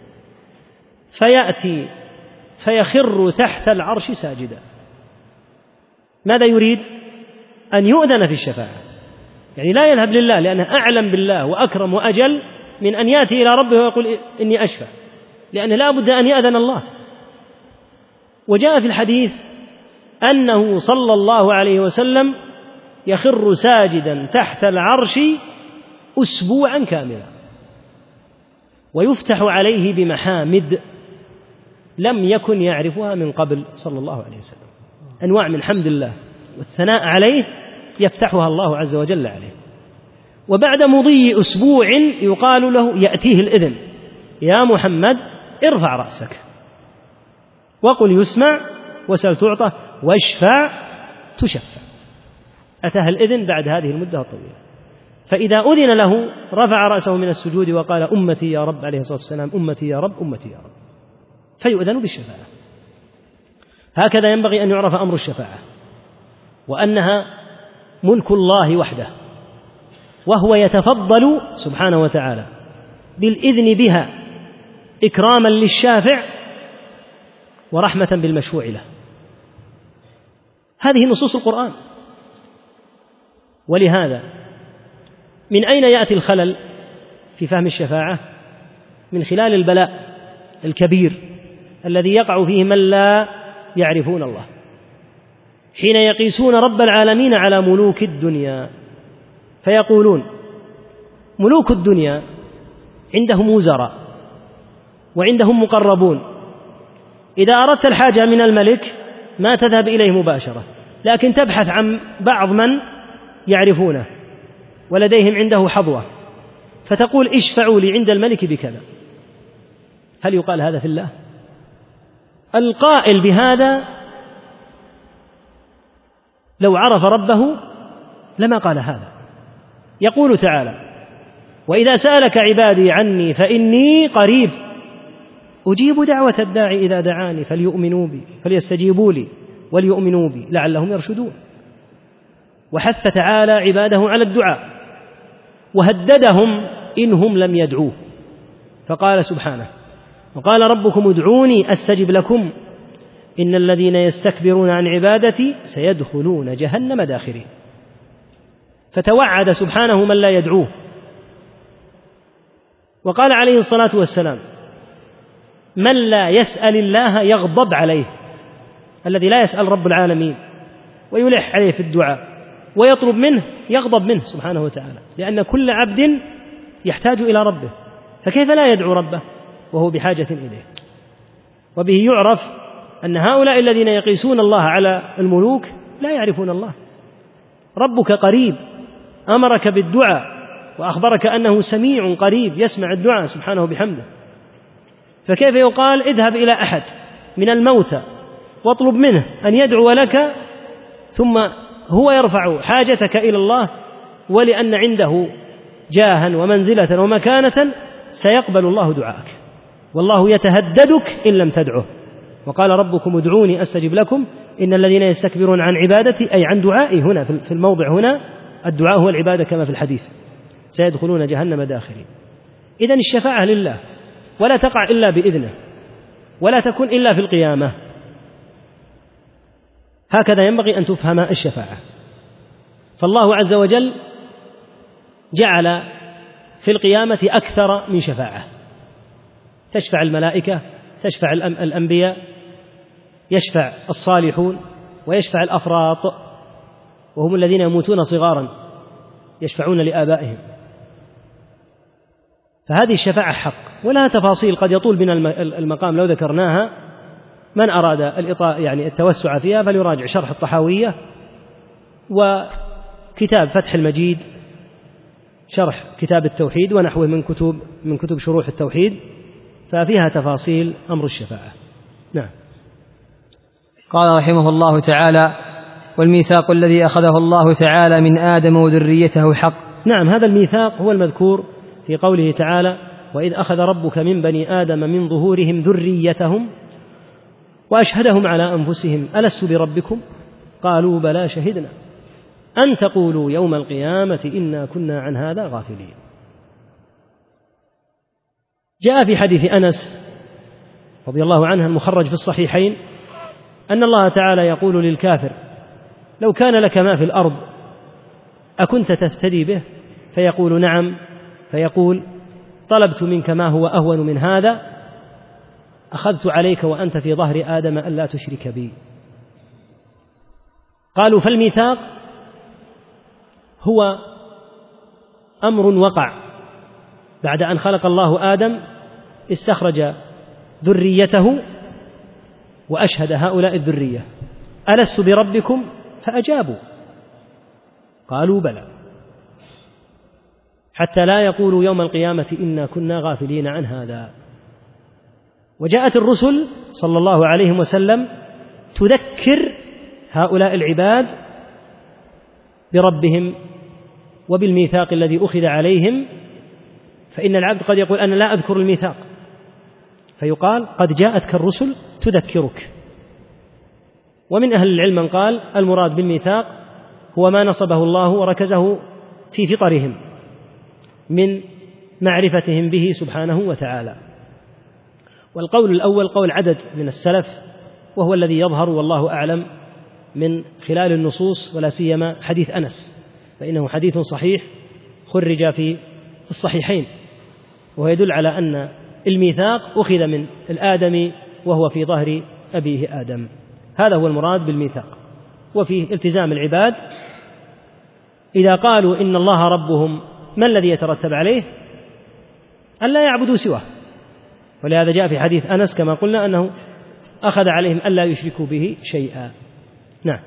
فيأتي فيخر تحت العرش ساجدا. ماذا يريد؟ أن يؤذن في الشفاعة، يعني لا يذهب لله لأنه أعلم بالله وأكرم وأجل من أن يأتي إلى ربه ويقول إني أشفع، لأنه لا بد أن يأذن الله. وجاء في الحديث أنه صلى الله عليه وسلم يخر ساجدا تحت العرش أسبوعا كاملا، ويفتح عليه بمحامد لم يكن يعرفها من قبل صلى الله عليه وسلم، أنواع من حمد الله والثناء عليه يفتحها الله عز وجل عليه. وبعد مضي أسبوع يقال له، يأتيه الإذن: يا محمد ارفع رأسك وقل يسمع وسل تعطى واشفع تشفع. أتاه الإذن بعد هذه المدة الطويلة، فإذا أذن له رفع رأسه من السجود وقال: أمتي يا رب، عليه الصلاة والسلام، أمتي يا رب، أمتي يا رب، فيؤذن بالشفاعة. هكذا ينبغي أن يعرف أمر الشفاعة، وأنها ملك الله وحده، وهو يتفضل سبحانه وتعالى بالإذن بها إكراما للشافع ورحمة بالمشفوع له. هذه نصوص القرآن. ولهذا من أين يأتي الخلل في فهم الشفاعة؟ من خلال البلاء الكبير الذي يقع فيه من لا يعرفون الله، حين يقيسون رب العالمين على ملوك الدنيا، فيقولون: ملوك الدنيا عندهم وزراء وعندهم مقربون، إذا أردت الحاجة من الملك ما تذهب إليه مباشرة، لكن تبحث عن بعض من يعرفونه ولديهم عنده حظوة، فتقول: اشفعوا لي عند الملك بكذا. هل يقال هذا في الله؟ القائل بهذا لو عرف ربه لما قال هذا. يقول تعالى: وإذا سألك عبادي عني فإني قريب أجيب دعوة الداعي إذا دعاني فليؤمنوا بي فليستجيبوا لي وليؤمنوا بي لعلهم يرشدون. وحث تعالى عباده على الدعاء، وهددهم إنهم لم يدعوه، فقال سبحانه: وقال ربكم ادعوني أستجب لكم إن الذين يستكبرون عن عبادتي سيدخلون جهنم داخرين. فتوعد سبحانه من لا يدعوه. وقال عليه الصلاة والسلام: من لا يسأل الله يغضب عليه. الذي لا يسأل رب العالمين ويلح عليه في الدعاء ويطلب منه يغضب منه سبحانه وتعالى، لأن كل عبد يحتاج إلى ربه، فكيف لا يدعو ربه وهو بحاجة إليه؟ وبه يعرف أن هؤلاء الذين يقيسون الله على الملوك لا يعرفون الله. ربك قريب، أمرك بالدعاء وأخبرك أنه سميع قريب يسمع الدعاء سبحانه بحمده، فكيف يقال اذهب إلى أحد من الموتى واطلب منه أن يدعو لك ثم هو يرفع حاجتك إلى الله، ولأن عنده جاها ومنزلة ومكانة سيقبل الله دعاءك، والله يتهددك إن لم تدعه. وقال ربكم ادعوني أستجب لكم إن الذين يستكبرون عن عبادتي، أي عن دعائي هنا في الموضع هنا، الدعاء هو العبادة كما في الحديث، سيدخلون جهنم داخرين. إذن الشفاعة لله، ولا تقع إلا بإذنه، ولا تكون إلا في القيامة. هكذا ينبغي أن تفهم الشفاعة. فالله عز وجل جعل في القيامة أكثر من شفاعة، تشفع الملائكة، تشفع الأنبياء، يشفع الصالحون، ويشفع الأفراط وهم الذين يموتون صغارا يشفعون لآبائهم. فهذه الشفاعة حق ولها تفاصيل قد يطول بنا المقام لو ذكرناها. من أراد الإطاء يعني التوسع فيها فليراجع شرح الطحاوية وكتاب فتح المجيد شرح كتاب التوحيد ونحوه من كتب من كتب شروح التوحيد، ففيها تفاصيل أمر الشفاعة. نعم. قال رحمه الله تعالى: والميثاق الذي أخذه الله تعالى من آدم وذريته حق. نعم، هذا الميثاق هو المذكور في قوله تعالى: وإذ أخذ ربك من بني آدم من ظهورهم ذريتهم وأشهدهم على أنفسهم ألست بربكم قالوا بلى شهدنا أن تقولوا يوم القيامة إنا كنا عن هذا غافلين. جاء في حديث أنس رضي الله عنه المخرج في الصحيحين أن الله تعالى يقول للكافر: لو كان لك ما في الأرض أكنت تفتدي به؟ فيقول: نعم. فيقول: طلبت منك ما هو أهون من هذا، أخذت عليك وأنت في ظهر آدم ألا تشرك بي. قالوا: فالميثاق هو أمر وقع بعد أن خلق الله آدم، استخرج ذريته وأشهد هؤلاء الذرية: ألست بربكم؟ فأجابوا قالوا بلى، حتى لا يقولوا يوم القيامة إنا كنا غافلين عن هذا. وجاءت الرسل صلى الله عليه وسلم تذكر هؤلاء العباد بربهم وبالميثاق الذي أخذ عليهم، فإن العبد قد يقول: أنا لا أذكر الميثاق، فيقال: قد جاءتك الرسل تذكرك. ومن أهل العلم من قال: المراد بالميثاق هو ما نصبه الله وركزه في فطرهم من معرفتهم به سبحانه وتعالى. والقول الأول قول عدد من السلف، وهو الذي يظهر والله أعلم من خلال النصوص، ولا سيما حديث أنس، فإنه حديث صحيح خرج في الصحيحين، وهو يدل على أن الميثاق أخذ من الآدمي وهو في ظهر أبيه آدم. هذا هو المراد بالميثاق. وفيه التزام العباد إذا قالوا إن الله ربهم، ما الذي يترتب عليه؟ أن لا يعبدوا سواه. ولهذا جاء في حديث أنس كما قلنا أنه أخذ عليهم أن لا يشركوا به شيئا. نعم.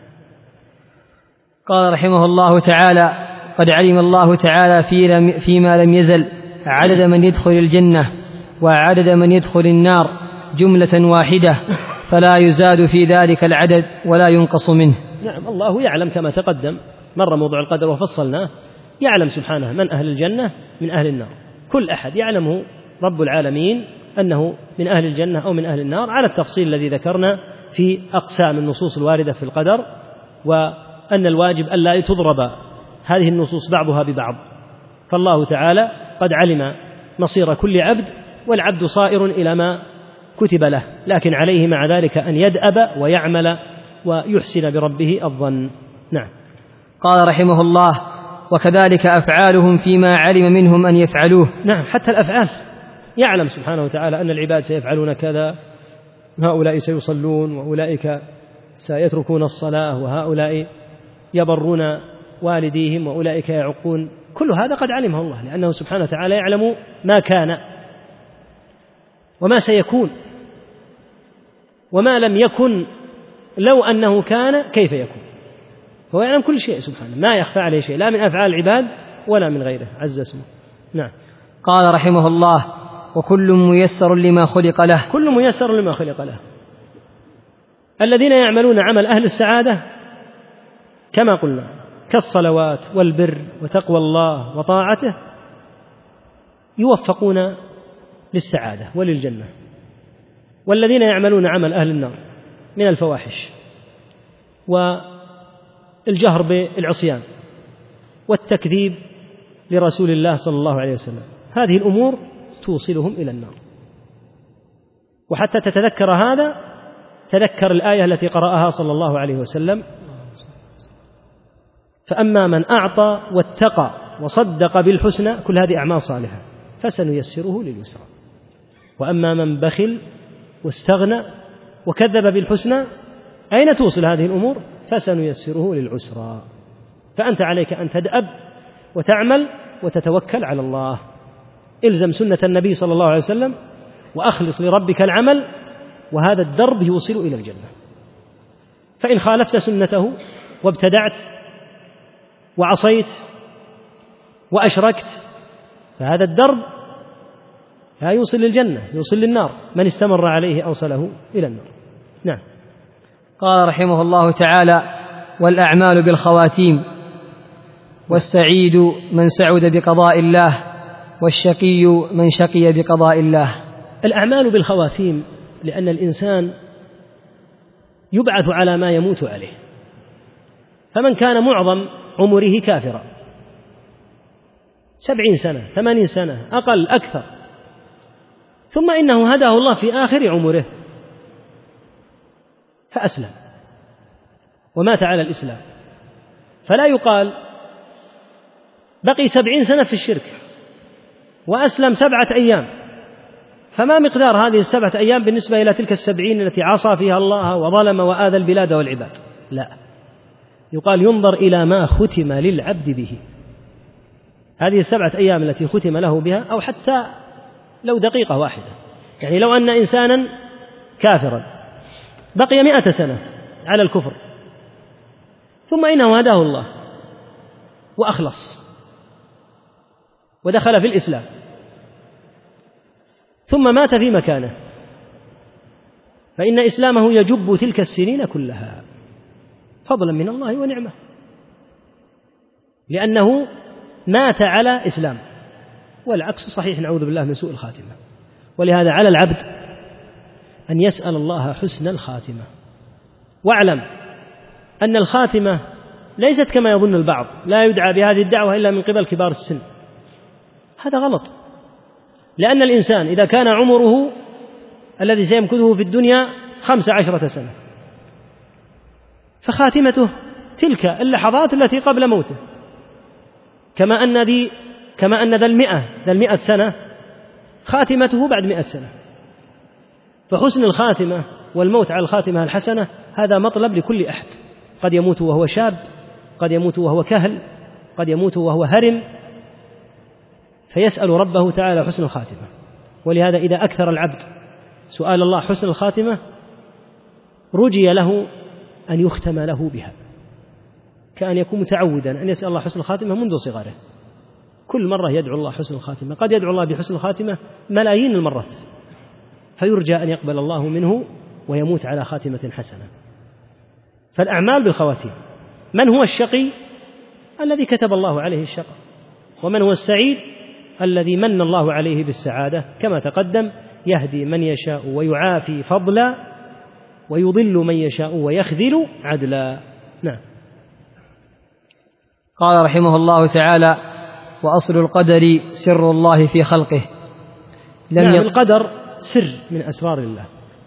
قال رحمه الله تعالى: قد علم الله تعالى في فيما لم يزل عدد من يدخل الجنة وعدد من يدخل النار جملة واحدة، فلا يزاد في ذلك العدد ولا ينقص منه. نعم، الله يعلم كما تقدم، مر موضوع القدر وفصلناه، يعلم سبحانه من أهل الجنة من أهل النار، كل أحد يعلمه رب العالمين أنه من أهل الجنة أو من أهل النار، على التفصيل الذي ذكرنا في أقسام النصوص الواردة في القدر، وأن الواجب ألا تضرب هذه النصوص بعضها ببعض. فالله تعالى قد علم مصير كل عبد، والعبد صائر إلى ما كتب له، لكن عليه مع ذلك أن يدأب ويعمل ويحسن بربه الظن. نعم. قال رحمه الله: وكذلك أفعالهم فيما علم منهم أن يفعلوه. نعم، حتى الأفعال يعلم سبحانه وتعالى أن العباد سيفعلون كذا، هؤلاء سيصلون وأولئك سيتركون الصلاة وهؤلاء يبرون والديهم وأولئك يعقون، كل هذا قد علمه الله، لأنه سبحانه وتعالى يعلم ما كان وما سيكون وما لم يكن، لو أنه كان كيف يكون، هو يعلم كل شيء سبحانه، ما يخفى عليه شيء، لا من أفعال العباد ولا من غيره عز اسمه. نعم. قال رحمه الله: وكل ميسر لما خلق له. كل ميسر لما خلق له. الذين يعملون عمل أهل السعادة كما قلنا كالصلوات والبر وتقوى الله وطاعته يوفقون للسعادة وللجنة، والذين يعملون عمل أهل النار من الفواحش والجهر بالعصيان والتكذيب لرسول الله صلى الله عليه وسلم، هذه الأمور توصلهم إلى النار. وحتى تتذكر هذا تذكر الآية التي قرأها صلى الله عليه وسلم: فأما من أعطى واتقى وصدق بالحسنى، كل هذه أعمال صالحة، فسنيسره لليسرى. وأما من بخل واستغنى وكذب بالحسنى، أين توصل هذه الأمور؟ فسنيسره الزم سنة النبي صلى الله عليه وسلم وأخلص لربك العمل، وهذا الدرب يوصل إلى الجنة. فإن خالفت سنته وابتدعت وعصيت وأشركت فهذا الدرب لا يوصل للجنة، يوصل للنار، من استمر عليه أوصله إلى النار. نعم. قال رحمه الله تعالى: والأعمال بالخواتيم، والسعيد من سعد بقضاء الله، والشقي من شقي بقضاء الله. الأعمال بالخواتيم لأن الإنسان يبعث على ما يموت عليه، فمن كان معظم عمره كافرا سبعين سنة ثمانين سنة أقل أكثر، ثم إنه هداه الله في آخر عمره فأسلم ومات على الإسلام، فلا يقال بقي سبعين سنة في الشرك وأسلم سبعة أيام، فما مقدار هذه السبعة أيام بالنسبة إلى تلك السبعين التي عصى فيها الله وظلم وآذى البلاد والعباد؟ لا، يقال ينظر إلى ما ختم للعبد به، هذه السبعة أيام التي ختم له بها، أو حتى لو دقيقة واحدة. يعني لو أن إنسانا كافرا بقي مئة سنة على الكفر، ثم إنه هداه الله وأخلص ودخل في الإسلام، ثم مات في مكانه، فإن إسلامه يجب تلك السنين كلها فضلا من الله ونعمة، لأنه مات على إسلام، والعكس صحيح، نعوذ بالله من سوء الخاتمة. ولهذا على العبد أن يسأل الله حسن الخاتمة، واعلم أن الخاتمة ليست كما يظن البعض، لا يدعى بهذه الدعوة إلا من قبل كبار السن، هذا غلط، لأن الإنسان إذا كان عمره الذي سيمكثه في الدنيا خمس عشرة سنة فخاتمته تلك اللحظات التي قبل موته، كما أن ذي كما أن ذا المئة ذا المئة سنة خاتمته بعد مئة سنة. فحسن الخاتمة والموت على الخاتمة الحسنة هذا مطلب لكل أحد، قد يموت وهو شاب، قد يموت وهو كهل، قد يموت وهو هرم، فيسأل ربه تعالى حسن الخاتمة. ولهذا إذا أكثر العبد سؤال الله حسن الخاتمة رجي له أن يختم له بها، كأن يكون متعودا أن يسأل الله حسن الخاتمة منذ صغره، كل مرة يدعو الله حسن الخاتمة، قد يدعو الله بحسن الخاتمة ملايين المرات، فيرجى أن يقبل الله منه ويموت على خاتمة حسنة. فالأعمال بالخواتيم. من هو الشقي؟ الذي كتب الله عليه الشقاء. ومن هو السعيد؟ الذي من الله عليه بالسعادة، كما تقدم: يهدي من يشاء ويعافي فضلا، ويضل من يشاء ويخذل عدلا. نعم. قال رحمه الله تعالى: وأصل القدر سر الله في خلقه. لم نعم، القدر سر من أسرار الله،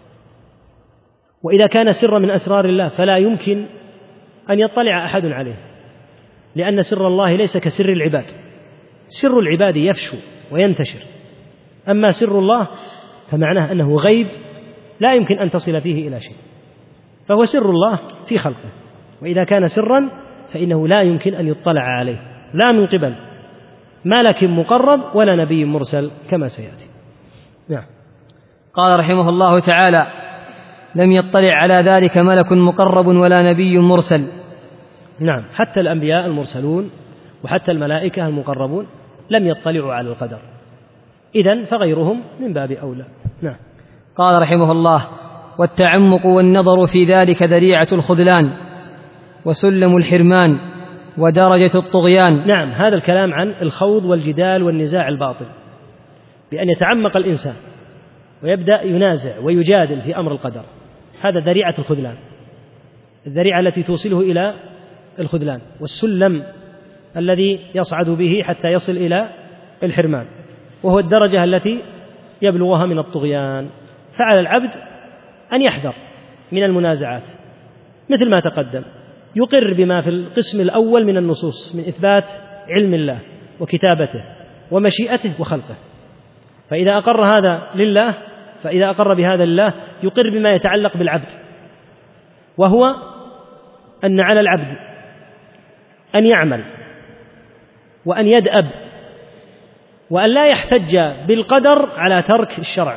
وإذا كان سر من أسرار الله فلا يمكن أن يطلع أحد عليه، لأن سر الله ليس كسر العباد، سر العباد يفشو وينتشر، أما سر الله فمعناه أنه غيب لا يمكن أن تصل فيه إلى شيء، فهو سر الله في خلقه، وإذا كان سرا فإنه لا يمكن أن يطلع عليه، لا من قبل ملك مقرب ولا نبي مرسل كما سيأتي. نعم. قال رحمه الله تعالى: لم يطلع على ذلك ملك مقرب ولا نبي مرسل. نعم، حتى الأنبياء المرسلون وحتى الملائكة المقربون لم يطلعوا على القدر، إذن فغيرهم من باب أولى. نعم. قال رحمه الله: والتعمق والنظر في ذلك ذريعة الخذلان وسلم الحرمان ودرجة الطغيان. نعم، هذا الكلام عن الخوض والجدال والنزاع الباطل، بأن يتعمق الإنسان ويبدأ ينازع ويجادل في أمر القدر، هذا ذريعة الخذلان، الذريعة التي توصله إلى الخذلان، والسلم الذي يصعد به حتى يصل إلى الحرمان، وهو الدرجة التي يبلغها من الطغيان. فعلى العبد أن يحذر من المنازعات، مثل ما تقدم، يقر بما في القسم الأول من النصوص من إثبات علم الله وكتابته ومشيئته وخلقه، فإذا أقر هذا لله فإذا أقر بهذا لله يقر بما يتعلق بالعبد، وهو أن على العبد أن يعمل وأن يدأب وأن لا يحتج بالقدر على ترك الشرع،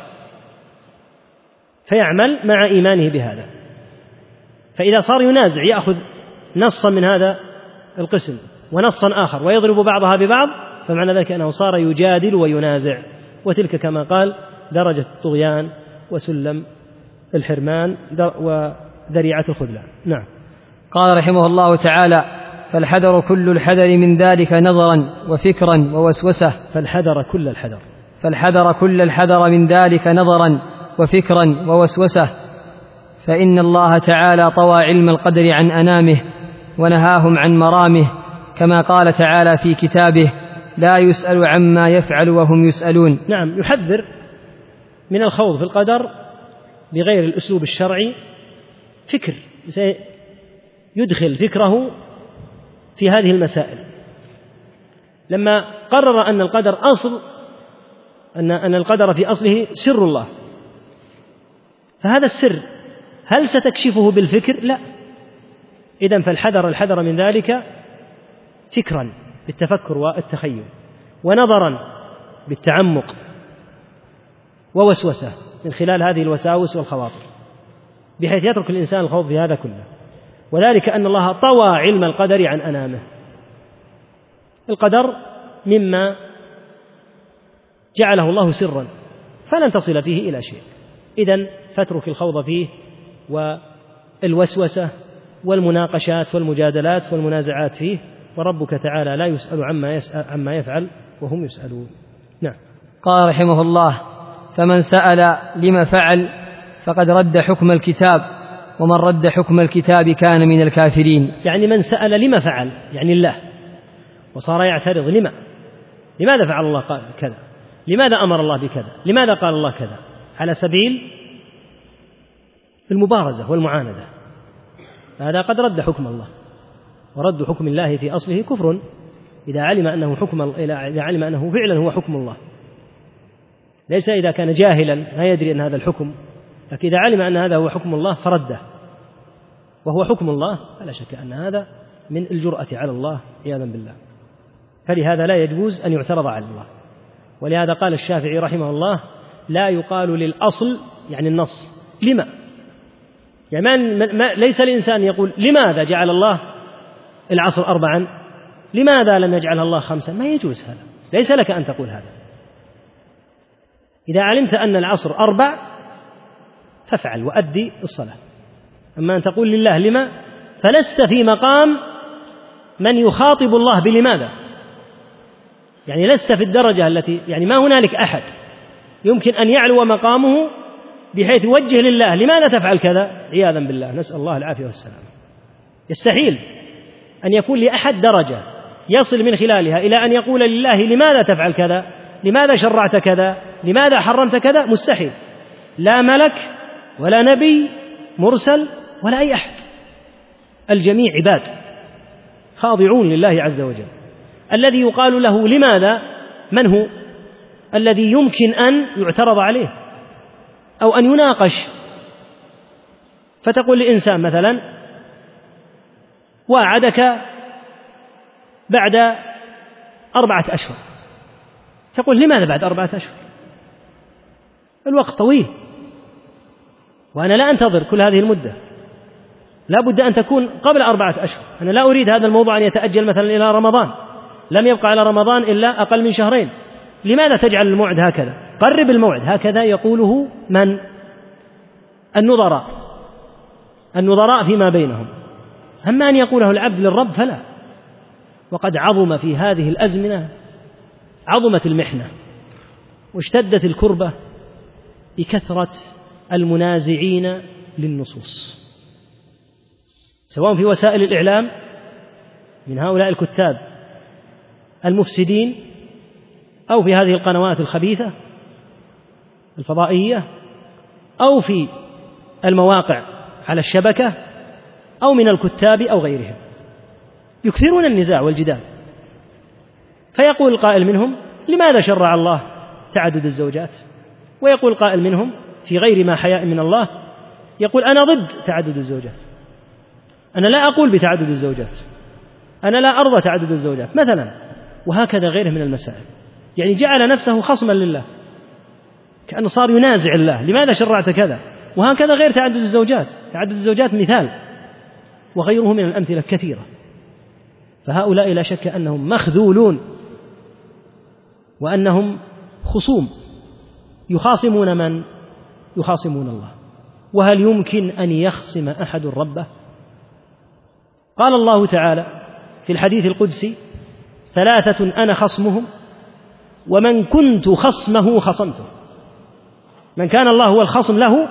فيعمل مع إيمانه بهذا. فإذا صار ينازع يأخذ نصا من هذا القسم ونصا آخر ويضرب بعضها ببعض، فمعنى ذلك أنه صار يجادل وينازع، وتلك كما قال درجة الطغيان وسلم الحرمان وذريعة الخذلان. نعم. قال رحمه الله تعالى: فالحذر كل الحذر من ذلك نظرا وفكرا ووسوسة. فالحذر كل الحذر فالحذر كل الحذر من ذلك نظرا وفكرا ووسوسة، فإن الله تعالى طوى علم القدر عن أنامه ونهاهم عن مرامه، كما قال تعالى في كتابه: لا يسأل عما يفعل وهم يسألون. نعم، يحذر من الخوض في القدر بغير الأسلوب الشرعي. فكر يدخل فكره في هذه المسائل. لما قرر أن القدر أصل أن أن القدر في أصله سر الله، فهذا السر هل ستكشفه بالفكر؟ لا. إذن فالحذر الحذر من ذلك فكرا بالتفكر والتخيل، ونظرا بالتعمق، ووسوسة من خلال هذه الوساوس والخواطر، بحيث يترك الإنسان الخوض في هذا كله. وذلك أن الله طوى علم القدر عن أنامه. القدر مما جعله الله سرا فلن تصل فيه إلى شيء، إذن فاترك الخوض فيه والوسوسة والمناقشات والمجادلات والمنازعات فيه، وربك تعالى لا يسأل عما يسأل عما يفعل وهم يسألون. نعم. قال رحمه الله: فمن سأل لما فعل فقد رد حكم الكتاب، ومن رد حكم الكتاب كان من الكافرين. يعني من سأل لما فعل يعني الله، وصار يعترض لما لماذا فعل الله قال كذا، لماذا أمر الله بكذا، لماذا قال الله كذا، على سبيل المبارزة والمعاندة، هذا قد رد حكم الله. ورد حكم الله في أصله كفر إذا علم أنه حكم إذا علم أنه فعلا هو حكم الله، ليس إذا كان جاهلا لا يدري أن هذا الحكم، لكن إذا علم أن هذا هو حكم الله فرده وهو حكم الله، فلا شك أن هذا من الجرأة على الله عياذا بالله. فلهذا لا يجوز أن يعترض على الله. ولهذا قال الشافعي رحمه الله: لا يقال للأصل يعني النص لما، يعني ما ليس الإنسان يقول لماذا جعل الله العصر أربعا، لماذا لم يجعلها الله خمسا، ما يجوز هذا، ليس لك أن تقول هذا. إذا علمت أن العصر أربع فافعل وأدي الصلاة. أما أن تقول لله لما، فلست في مقام من يخاطب الله بلماذا، يعني لست في الدرجة التي يعني ما هنالك أحد يمكن أن يعلو مقامه بحيث يوجه لله لماذا تفعل كذا، عياذا بالله، نسأل الله العافية والسلام. يستحيل أن يكون لأحد درجة يصل من خلالها إلى أن يقول لله لماذا تفعل كذا، لماذا شرعت كذا، لماذا حرمت كذا، مستحيل. لا ملك ولا نبي مرسل ولا أي أحد، الجميع عباد خاضعون لله عز وجل. الذي يقال له لماذا من هو؟ الذي يمكن أن يعترض عليه أو أن يناقش. فتقول لإنسان مثلا: وعدك بعد أربعة أشهر، تقول لماذا بعد أربعة أشهر؟ الوقت طويل وأنا لا أنتظر كل هذه المدة، لا بد أن تكون قبل أربعة أشهر. أنا لا أريد هذا الموضوع أن يتأجل مثلا إلى رمضان، لم يبقى على رمضان إلا أقل من شهرين، لماذا تجعل الموعد هكذا؟ قرب الموعد. هكذا يقوله من؟ النظراء النظراء فيما بينهم. أما أن يقوله العبد للرب فلا. وقد عظم في هذه الأزمنة، عظمت المحنة واشتدت الكربة بكثرة المنازعين للنصوص، سواء في وسائل الإعلام من هؤلاء الكتاب المفسدين، أو في هذه القنوات الخبيثة الفضائية، أو في المواقع على الشبكة، أو من الكتاب أو غيرهم، يكثرون النزاع والجدال. فيقول القائل منهم: لماذا شرع الله تعدد الزوجات؟ ويقول قائل منهم في غير ما حياء من الله يقول: أنا ضد تعدد الزوجات، أنا لا أقول بتعدد الزوجات، أنا لا أرضى تعدد الزوجات مثلا. وهكذا غيره من المسائل يعني جعل نفسه خصما لله، كأنه صار ينازع الله، لماذا شرعت كذا؟ وهكذا غير تعدد الزوجات، تعدد الزوجات مثال، وغيره من الأمثلة كثيرة. فهؤلاء لا شك أنهم مخذولون، وأنهم خصوم يخاصمون من؟ يخاصمون الله. وهل يمكن أن يخصم أحد ربه؟ قال الله تعالى في الحديث القدسي: ثلاثة أنا خصمهم ومن كنت خصمه خصمته. من كان الله هو الخصم له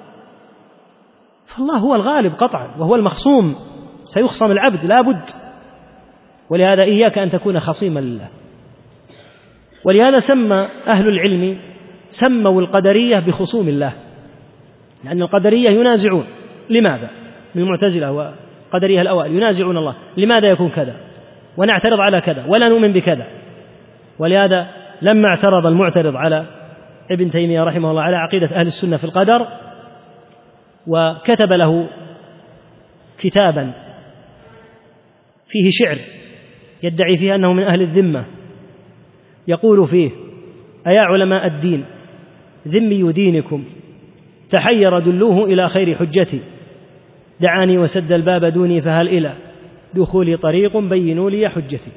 فالله هو الغالب قطعا وهو المخصوم، سيخصم العبد لا بد. ولهذا إياك أن تكون خصيما لله. ولهذا سمى أهل العلم سموا القدرية بخصوم الله، لأن القدرية ينازعون. لماذا؟ من المعتزلة وقدرية الأوائل ينازعون الله، لماذا يكون كذا ونعترض على كذا ولا نؤمن بكذا. ولهذا لما اعترض المعترض على ابن تيمية رحمه الله على عقيدة أهل السنة في القدر، وكتب له كتابا فيه شعر يدعي فيه أنه من أهل الذمة، يقول فيه: أيا علماء الدين ذمي دينكم تحير دلوه إلى خير حجتي، دعاني وسد الباب دوني فهل إلى دخولي طريق بينوا لي حجتي.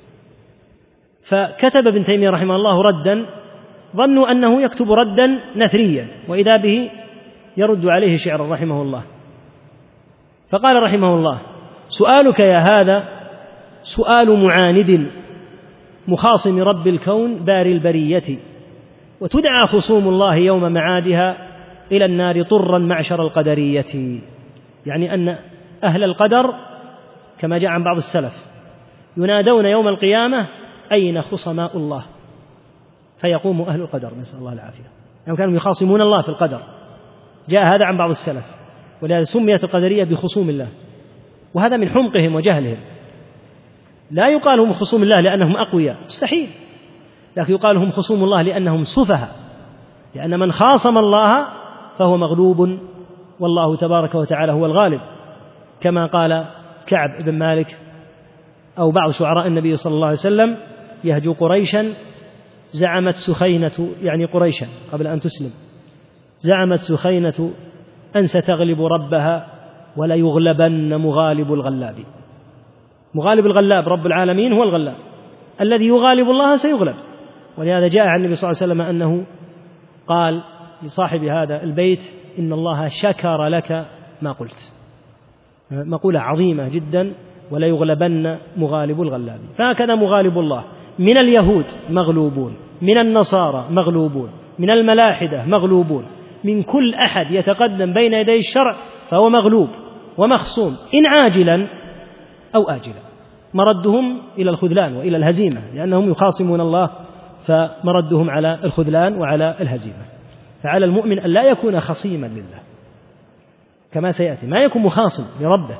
فكتب ابن تيمية رحمه الله ردا، ظنوا أنه يكتب ردا نثريا، وإذا به يرد عليه شعرا رحمه الله. فقال رحمه الله: سؤالك يا هذا سؤال معاند مخاصم رب الكون باري البرية، وتدعى خصوم الله يوم معادها إلى النار طرا معشر القدرية. يعني أن أهل القدر كما جاء عن بعض السلف ينادون يوم القيامة: أين خصماء الله؟ فيقوم أهل القدر، نسأل الله العافية، يعني كانوا يخاصمون الله في القدر. جاء هذا عن بعض السلف، ولهذا سميت القدرية بخصوم الله، وهذا من حمقهم وجهلهم. لا يقال هم خصوم الله لأنهم أقوياء، مستحيل، لكن يقال هم خصوم الله لأنهم سفهاء، لأن من خاصم الله فهو مغلوب، والله تبارك وتعالى هو الغالب، كما قال كعب بن مالك أو بعض شعراء النبي صلى الله عليه وسلم: يهجو قريشا زعمت سخينة، يعني قريشا قبل أن تسلم، زعمت سخينة أن ستغلب ربها ولا يغلبن مغالب الغلاب. مغالب الغلاب رب العالمين هو الغلاب، الذي يغالب الله سيغلب. ولهذا جاء عن النبي صلى الله عليه وسلم أنه قال لصاحب هذا البيت: إن الله شكر لك ما قلت. مقولة عظيمة جدا: ولا يغلبن مغالب الغلاب. فهكذا مغالب الله من اليهود مغلوبون، من النصارى مغلوبون، من الملاحدة مغلوبون، من كل أحد يتقدم بين يدي الشرع فهو مغلوب ومخصوم، إن عاجلا أو آجلا. مردهم إلى الخذلان وإلى الهزيمة، لأنهم يخاصمون الله، فمردهم على الخذلان وعلى الهزيمة. فعلى المؤمن أن لا يكون خصيما لله كما سيأتي، ما يكون مخاصم لربه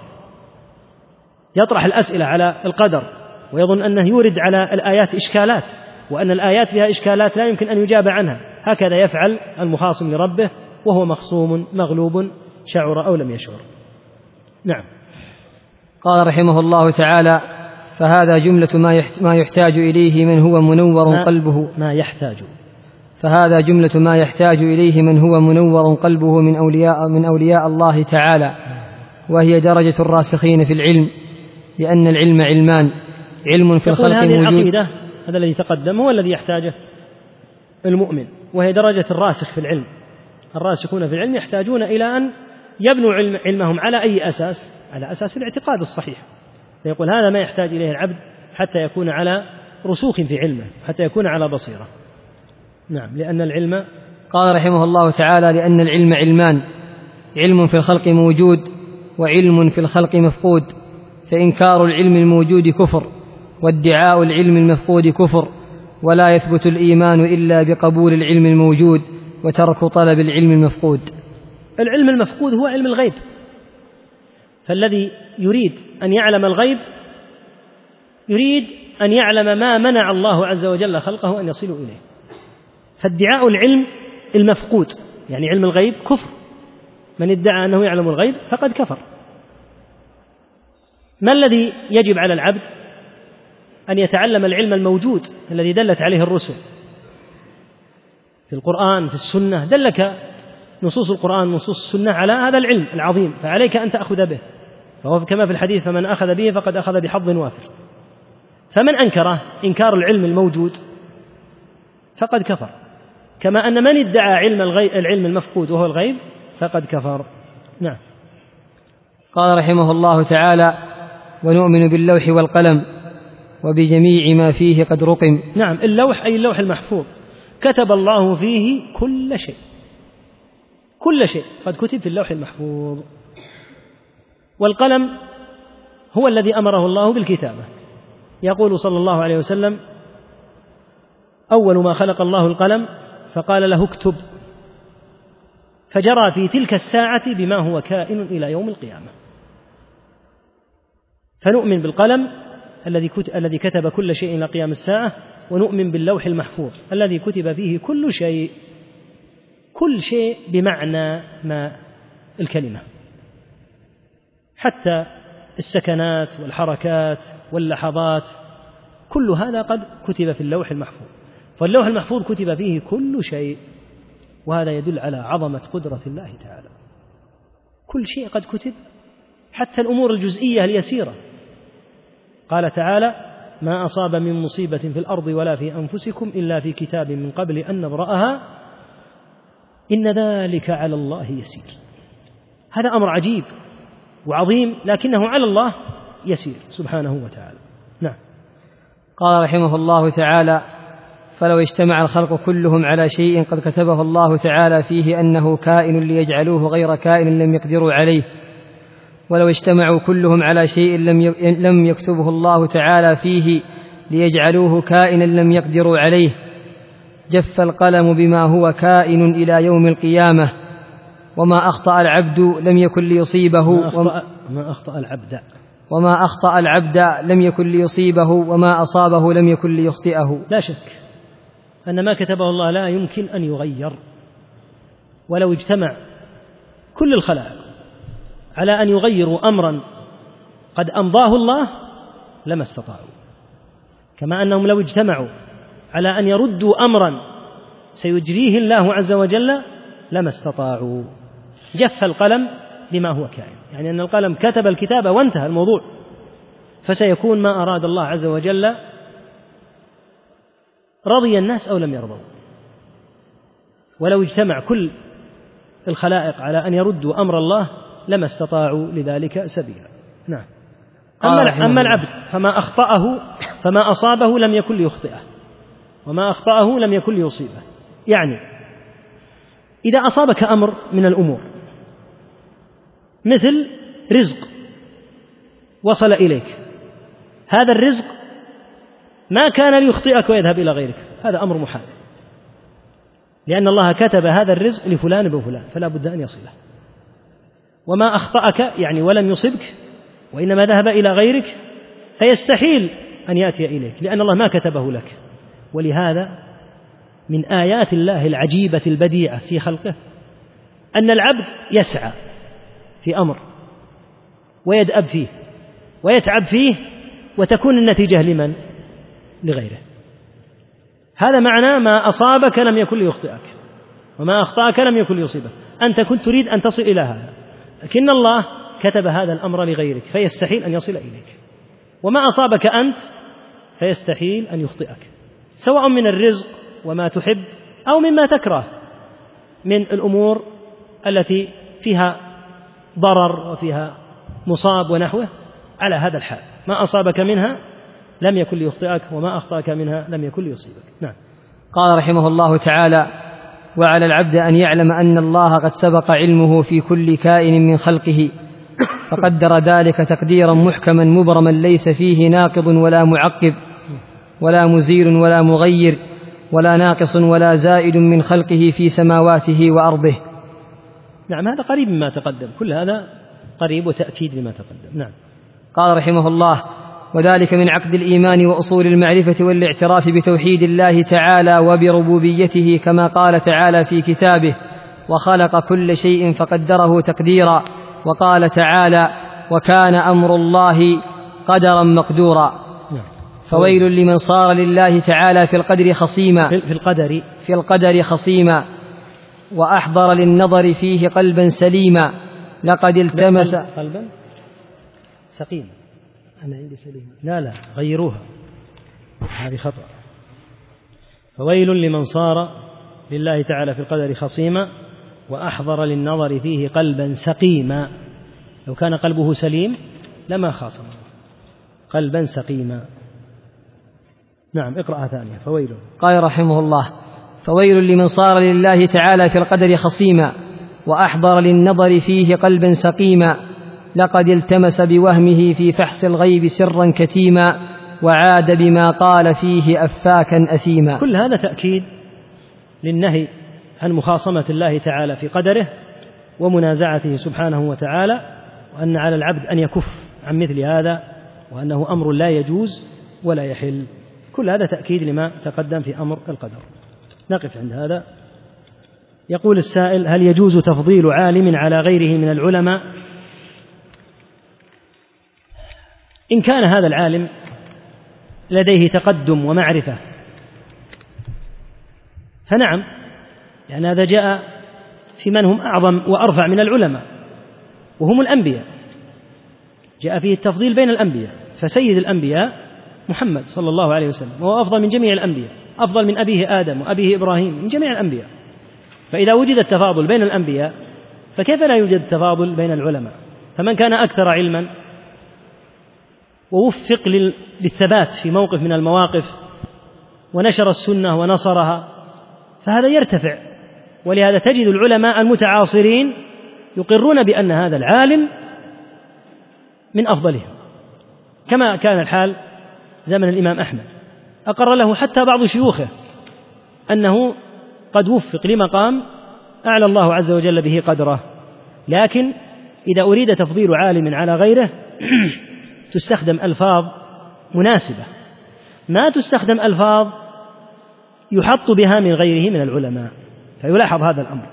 يطرح الأسئلة على القدر ويظن أنه يورد على الآيات إشكالات، وأن الآيات فيها إشكالات لا يمكن أن يجاب عنها. هكذا يفعل المخاصم لربه وهو مخصوم مغلوب، شعر أو لم يشعر. نعم. قال رحمه الله تعالى: فهذا جملة ما يحتاج إليه من هو منور ما قلبه ما يحتاج فهذا جملة ما يحتاج إليه من هو منور قلبه من أولياء من أولياء الله تعالى، وهي درجة الراسخين في العلم، لأن العلم علمان: علم في الخلق هذه موجود. العقيدة، هذا الذي تقدم هو الذي يحتاجه المؤمن، وهي درجة الراسخ في العلم. الراسخون في العلم يحتاجون إلى أن يبنوا علم علمهم على أي أساس؟ على أساس الاعتقاد الصحيح. فيقول هذا ما يحتاج إليه العبد حتى يكون على رسوخ في علمه، حتى يكون على بصيرة. نعم. لأن العلم، قال رحمه الله تعالى: لأن العلم علمان: علم في الخلق موجود، وعلم في الخلق مفقود، فإنكار العلم الموجود كفر، وادعاء العلم المفقود كفر، ولا يثبت الإيمان إلا بقبول العلم الموجود وترك طلب العلم المفقود. العلم المفقود هو علم الغيب، فالذي يريد أن يعلم الغيب يريد أن يعلم ما منع الله عز وجل خلقه أن يصلوا إليه. فادعاء العلم المفقود يعني علم الغيب كفر، من ادعى أنه يعلم الغيب فقد كفر. ما الذي يجب على العبد؟ أن يتعلم العلم الموجود الذي دلت عليه الرسل في القرآن في السنة، دلك نصوص القرآن نصوص السنة على هذا العلم العظيم، فعليك أن تأخذ به، فهو كما في الحديث فمن أخذ به فقد أخذ بحظ وافر. فمن أنكره إنكار العلم الموجود فقد كفر، كما أن من ادعى علم العلم المفقود وهو الغيب فقد كفر. نعم. قال رحمه الله تعالى: ونؤمن باللوح والقلم وبجميع ما فيه قد رقم. نعم، اللوح أي اللوح المحفوظ، كتب الله فيه كل شيء، كل شيء قد كتب في اللوح المحفوظ. والقلم هو الذي أمره الله بالكتابة، يقول صلى الله عليه وسلم: أول ما خلق الله القلم فقال له اكتب، فجرى في تلك الساعة بما هو كائن إلى يوم القيامة. فنؤمن بالقلم الذي كتب كل شيء إلى قيام الساعة، ونؤمن باللوح المحفوظ الذي كتب فيه كل شيء، كل شيء بمعنى ما الكلمة، حتى السكنات والحركات واللحظات، كل هذا قد كتب في اللوح المحفوظ. فاللوح المحفوظ كتب فيه كل شيء، وهذا يدل على عظمة قدرة الله تعالى. كل شيء قد كتب، حتى الأمور الجزئية اليسيرة. قال تعالى: ما أصاب من مصيبة في الأرض ولا في أنفسكم إلا في كتاب من قبل أن نبرأها إن ذلك على الله يسير. هذا أمر عجيب وعظيم، لكنه على الله يسير سبحانه وتعالى. نعم. قال رحمه الله تعالى: فلو اجتمع الخلق كلهم على شيء قد كتبه الله تعالى فيه أنه كائن ليجعلوه غير كائن لم يقدروا عليه، ولو اجتمعوا كلهم على شيء لم يكتبه الله تعالى فيه ليجعلوه كائنا لم يقدروا عليه، جف القلم بما هو كائن إلى يوم القيامة، وما أخطأ العبد لم يكن ليصيبه ما أخطأ العبد وما أخطأ العبد لم يكن ليصيبه وما أصابه لم يكن ليخطئه. لا شك أن ما كتبه الله لا يمكن أن يغير، ولو اجتمع كل الخلائق على أن يغيروا أمرا قد أمضاه الله لما استطاعوا، كما أنهم لو اجتمعوا على أن يردوا أمرا سيجريه الله عز وجل لما استطاعوا. جف القلم بما هو كائن، يعني أن القلم كتب الكتابة وانتهى الموضوع، فسيكون ما أراد الله عز وجل، رضي الناس أو لم يرضوا. ولو اجتمع كل الخلائق على أن يردوا أمر الله لما استطاعوا لذلك سبيلا. نعم. أما العبد فما أخطأه فما أصابه لم يكن ليخطئه، وما أخطأه لم يكن ليصيبه. يعني إذا أصابك أمر من الأمور مثل رزق وصل إليك، هذا الرزق ما كان ليخطئك ويذهب إلى غيرك، هذا أمر محال، لأن الله كتب هذا الرزق لفلان وفلان فلا بد أن يصله. وما أخطأك يعني ولم يصبك وإنما ذهب إلى غيرك فيستحيل أن يأتي إليك، لأن الله ما كتبه لك. ولهذا من آيات الله العجيبة البديعة في خلقه أن العبد يسعى في أمر ويدأب فيه ويتعب فيه وتكون النتيجة لمن؟ لغيره. هذا معنى ما أصابك لم يكن ليخطئك وما أخطأك لم يكن ليصيبك. أنت كنت تريد أن تصل إلى هذا، لكن الله كتب هذا الأمر لغيرك فيستحيل أن يصل إليك. وما أصابك أنت فيستحيل أن يخطئك، سواء من الرزق وما تحب أو مما تكره من الأمور التي فيها ضرر وفيها مصاب ونحوه. على هذا الحال ما أصابك منها لم يكن ليخطئك وما أخطأك منها لم يكن ليصيبك. نعم. قال رحمه الله تعالى: وعلى العبد أن يعلم أن الله قد سبق علمه في كل كائن من خلقه، فقدر ذلك تقديرا محكما مبرما ليس فيه ناقض ولا معقب ولا مزيل ولا مغير ولا ناقص ولا زائد من خلقه في سماواته وأرضه. نعم، هذا قريب مما تقدم، كل هذا قريب وتأكيد لما تقدم. نعم. قال رحمه الله: وذلك من عقد الإيمان وأصول المعرفة والاعتراف بتوحيد الله تعالى وبربوبيته، كما قال تعالى في كتابه: وخلق كل شيء فقدره تقديرا. وقال تعالى: وكان أمر الله قدرا مقدورا. فويل لمن صار لله تعالى في القدر خصيما في القدر في القدر خصيما وأحضر للنظر فيه قلبا سليما لقد التمس قلبا سقيما. أنا عندي سليما. لا لا غيروها، هذه خطأ. فويل لمن صار لله تعالى في القدر خصيما وأحضر للنظر فيه قلبا سقيما. لو كان قلبه سليم لما خاصم. قلبا سقيما. نعم اقرأها ثانية. فويل. قال رحمه الله: فويل لمن صار لله تعالى في القدر خصيما وأحضر للنظر فيه قلبا سقيما لقد التمس بوهمه في فحص الغيب سرا كتيما وعاد بما قال فيه أفاكا أثيما. كل هذا تأكيد للنهي عن مخاصمة الله تعالى في قدره ومنازعته سبحانه وتعالى، وأن على العبد أن يكف عن مثل هذا، وأنه أمر لا يجوز ولا يحل. كل هذا تأكيد لما تقدم في أمر القدر. نقف عند هذا. يقول السائل: هل يجوز تفضيل عالم على غيره من العلماء؟ إن كان هذا العالم لديه تقدم ومعرفة فنعم، لأن هذا جاء في من هم أعظم وأرفع من العلماء وهم الأنبياء، جاء فيه التفضيل بين الأنبياء، فسيد الأنبياء محمد صلى الله عليه وسلم وهو أفضل من جميع الأنبياء، أفضل من أبيه آدم وأبيه إبراهيم، من جميع الأنبياء. فإذا وجد التفاضل بين الأنبياء فكيف لا يوجد تفاضل بين العلماء؟ فمن كان أكثر علما ووفق للثبات في موقف من المواقف ونشر السنة ونصرها فهذا يرتفع. ولهذا تجد العلماء المتعاصرين يقرون بأن هذا العالم من أفضلهم، كما كان الحال زمن الإمام أحمد، أقر له حتى بعض شيوخه أنه قد وفق لمقام أعلى الله عز وجل به قدره. لكن إذا أريد تفضيل عالم على غيره تستخدم ألفاظ مناسبة، ما تستخدم ألفاظ يحط بها من غيره من العلماء، فيلاحظ هذا الأمر.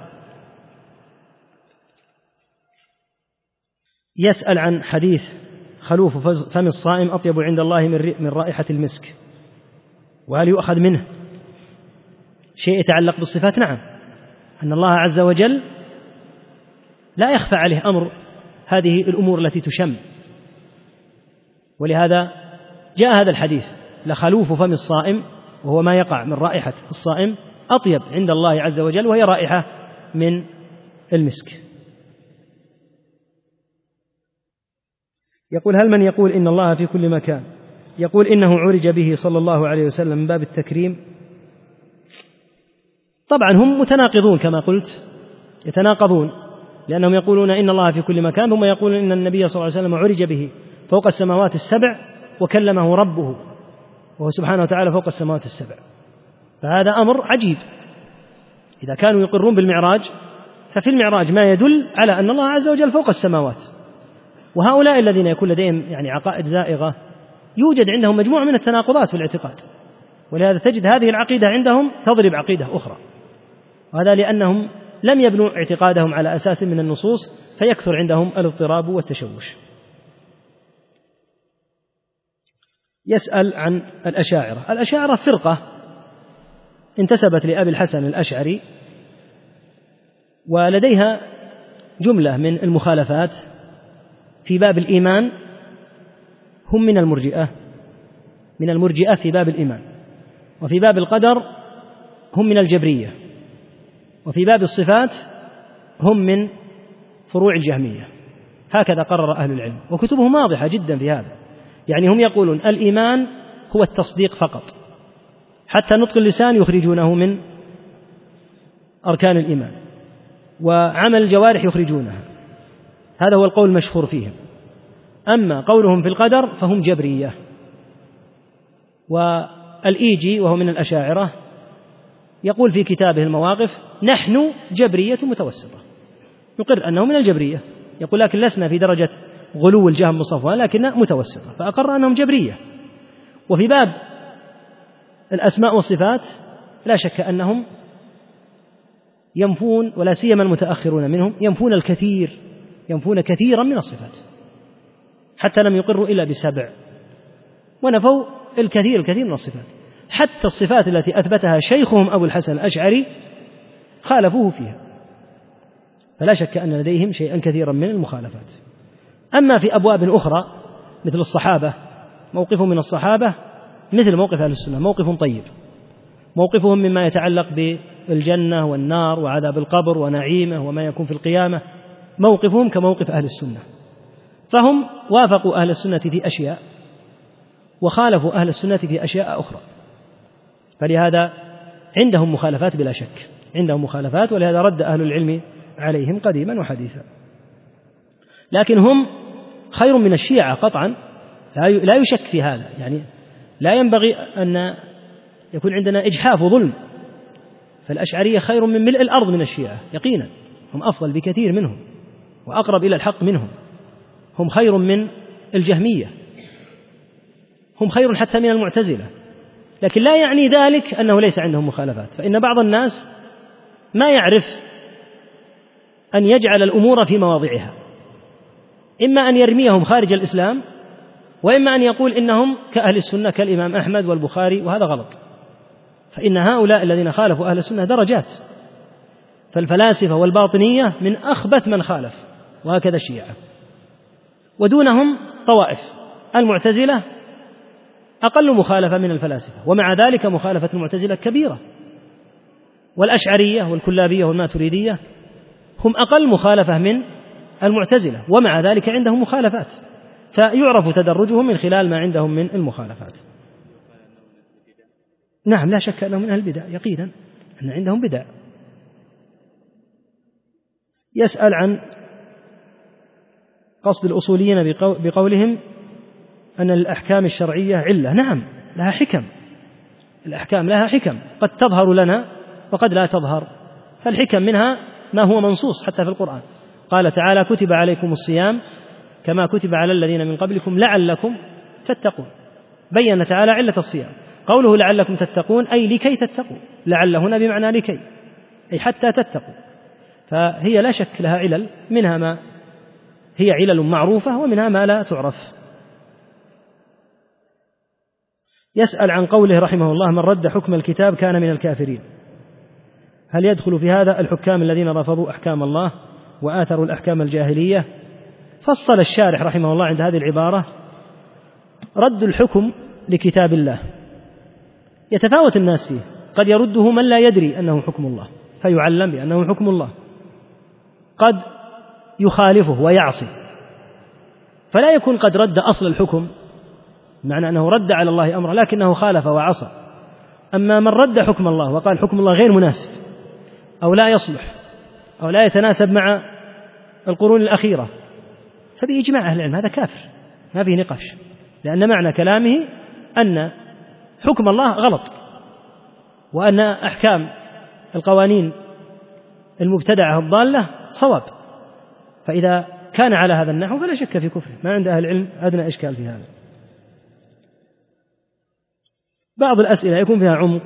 يسأل عن حديث خلوف فم الصائم أطيب عند الله من رائحة المسك، وهل يؤخذ منه شيء يتعلق بالصفات؟ نعم، أن الله عز وجل لا يخفى عليه أمر هذه الأمور التي تشم، ولهذا جاء هذا الحديث: لخلوف فم الصائم، وهو ما يقع من رائحة الصائم، أطيب عند الله عز وجل، وهي رائحة من المسك. يقول: هل من يقول إن الله في كل مكان يقول إنه عرج به صلى الله عليه وسلم من باب التكريم؟ طبعا هم متناقضون كما قلت، يتناقضون، لأنهم يقولون إن الله في كل مكان ثم يقولون إن النبي صلى الله عليه وسلم عرج به فوق السماوات السبع وكلمه ربه وهو سبحانه وتعالى فوق السماوات السبع. فهذا أمر عجيب. إذا كانوا يقرون بالمعراج ففي المعراج ما يدل على أن الله عز وجل فوق السماوات، وهؤلاء الذين يكون لديهم يعني عقائد زائغة يوجد عندهم مجموعة من التناقضات في الاعتقاد، ولهذا تجد هذه العقيدة عندهم تضرب عقيدة أخرى، وهذا لأنهم لم يبنوا اعتقادهم على أساس من النصوص فيكثر عندهم الاضطراب والتشوش. يسأل عن الأشاعرة. الأشاعرة فرقة انتسبت لأبي الحسن الأشعري، ولديها جملة من المخالفات. في باب الإيمان هم من المرجئة من المرجئة في باب الإيمان، وفي باب القدر هم من الجبرية، وفي باب الصفات هم من فروع الجهمية. هكذا قرر أهل العلم، وكتبهم واضحة جدا في هذا. يعني هم يقولون الإيمان هو التصديق فقط، حتى نطق اللسان يخرجونه من أركان الإيمان، وعمل الجوارح يخرجونها، هذا هو القول المشهور فيهم. أما قولهم في القدر فهم جبرية. والإيجي وهو من الأشاعرة يقول في كتابه المواقف: نحن جبرية متوسطة، يقر أنه من الجبرية، يقول لكن لسنا في درجة غلو الجهم بالصفوان لكن متوسطة، فأقر أنهم جبرية. وفي باب الأسماء والصفات لا شك أنهم ينفون، ولا سيما المتأخرون منهم ينفون الكثير ينفون كثيرا من الصفات، حتى لم يقروا إلا بسبع، ونفوا الكثير الكثير من الصفات، حتى الصفات التي أثبتها شيخهم أبو الحسن الأشعري خالفوه فيها، فلا شك أن لديهم شيئا كثيرا من المخالفات. أما في أبواب أخرى مثل الصحابة، موقفهم من الصحابة مثل موقف أهل السنة، موقف طيب، موقفهم مما يتعلق بالجنة والنار وعذاب القبر ونعيمه وما يكون في القيامة، موقفهم كموقف أهل السنة، فهم وافقوا أهل السنة في أشياء وخالفوا أهل السنة في أشياء أخرى، فلهذا عندهم مخالفات بلا شك، عندهم مخالفات، ولهذا رد أهل العلم عليهم قديما وحديثا. لكن هم خير من الشيعة قطعا، لا يشك في هذا، يعني لا ينبغي أن يكون عندنا إجحاف وظلم، فالأشعرية خير من ملء الأرض من الشيعة يقينا، هم أفضل بكثير منهم وأقرب إلى الحق منهم، هم خير من الجهمية، هم خير حتى من المعتزلة، لكن لا يعني ذلك أنه ليس عندهم مخالفات، فإن بعض الناس ما يعرف أن يجعل الأمور في مواضعها، إما أن يرميهم خارج الإسلام، وإما أن يقول إنهم كأهل السنة كالإمام أحمد والبخاري، وهذا غلط، فإن هؤلاء الذين خالفوا أهل السنة درجات، فالفلاسفة والباطنية من أخبث من خالف، وهكذا الشيعة، ودونهم طوائف، المعتزلة أقل مخالفة من الفلاسفة، ومع ذلك مخالفة المعتزلة كبيرة، والأشعرية والكلابية والماتريدية هم أقل مخالفة من المعتزلة، ومع ذلك عندهم مخالفات، فيعرف تدرجهم من خلال ما عندهم من المخالفات. نعم لا شك أنهم من أهل البدع يقينا، أن عندهم بدع. يسأل عن قصد الأصوليين بقولهم أن الأحكام الشرعية علة. نعم لها حكم، الأحكام لها حكم قد تظهر لنا وقد لا تظهر، فالحكم منها ما هو منصوص حتى في القرآن، قال تعالى كتب عليكم الصيام كما كتب على الذين من قبلكم لعلكم تتقون، بين تعالى علة الصيام، قوله لعلكم تتقون أي لكي تتقوا، لعل هنا بمعنى لكي، أي حتى تتقوا، فهي لا شك لها علل، منها ما هي علل معروفة ومنها ما لا تعرف. يسأل عن قوله رحمه الله من رد حكم الكتاب كان من الكافرين، هل يدخل في هذا الحكام الذين رفضوا أحكام الله وآثروا الأحكام الجاهلية؟ فصل الشارح رحمه الله عند هذه العبارة رد الحكم لكتاب الله يتفاوت الناس فيه، قد يرده من لا يدري أنه حكم الله فيعلم بأنه حكم الله، قد يخالفه ويعصي فلا يكون قد رد أصل الحكم، معنى أنه رد على الله أمره لكنه خالف وعصى. أما من رد حكم الله وقال حكم الله غير مناسب أو لا يصلح أو لا يتناسب مع القرون الأخيرة، فبإجماع أهل العلم هذا كافر، ما فيه نقاش، لأن معنى كلامه أن حكم الله غلط، وأن أحكام القوانين المبتدعة الضالة صواب، فإذا كان على هذا النحو فلا شك في كفره، ما عند أهل العلم أدنى إشكال في هذا. بعض الأسئلة يكون فيها عمق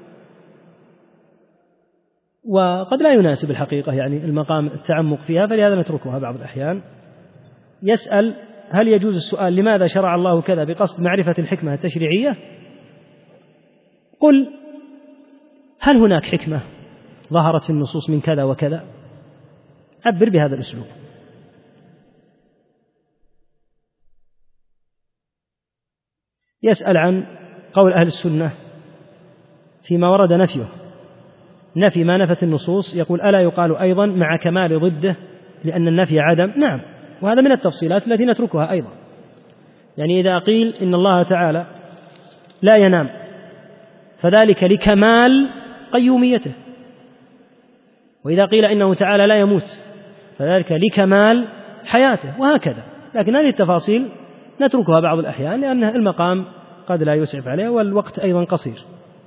وقد لا يناسب الحقيقة يعني المقام التعمق فيها، فلهذا نتركها بعض الأحيان. يسأل هل يجوز السؤال لماذا شرع الله كذا بقصد معرفة الحكمة التشريعية؟ قل هل هناك حكمة ظهرت في النصوص من كذا وكذا؟ عبر بهذا الأسلوب. يسأل عن قول أهل السنة فيما ورد نفيه، نفي ما نفت النصوص، يقول ألا يقال أيضا مع كمال ضده لأن النفي عدم؟ نعم، وهذا من التفصيلات التي نتركها أيضا، يعني إذا قيل إن الله تعالى لا ينام فذلك لكمال قيوميته، وإذا قيل إنه تعالى لا يموت فذلك لكمال حياته، وهكذا. لكن هذه التفاصيل نتركها بعض الأحيان لأن المقام قد لا يسعف عليه والوقت أيضا قصير.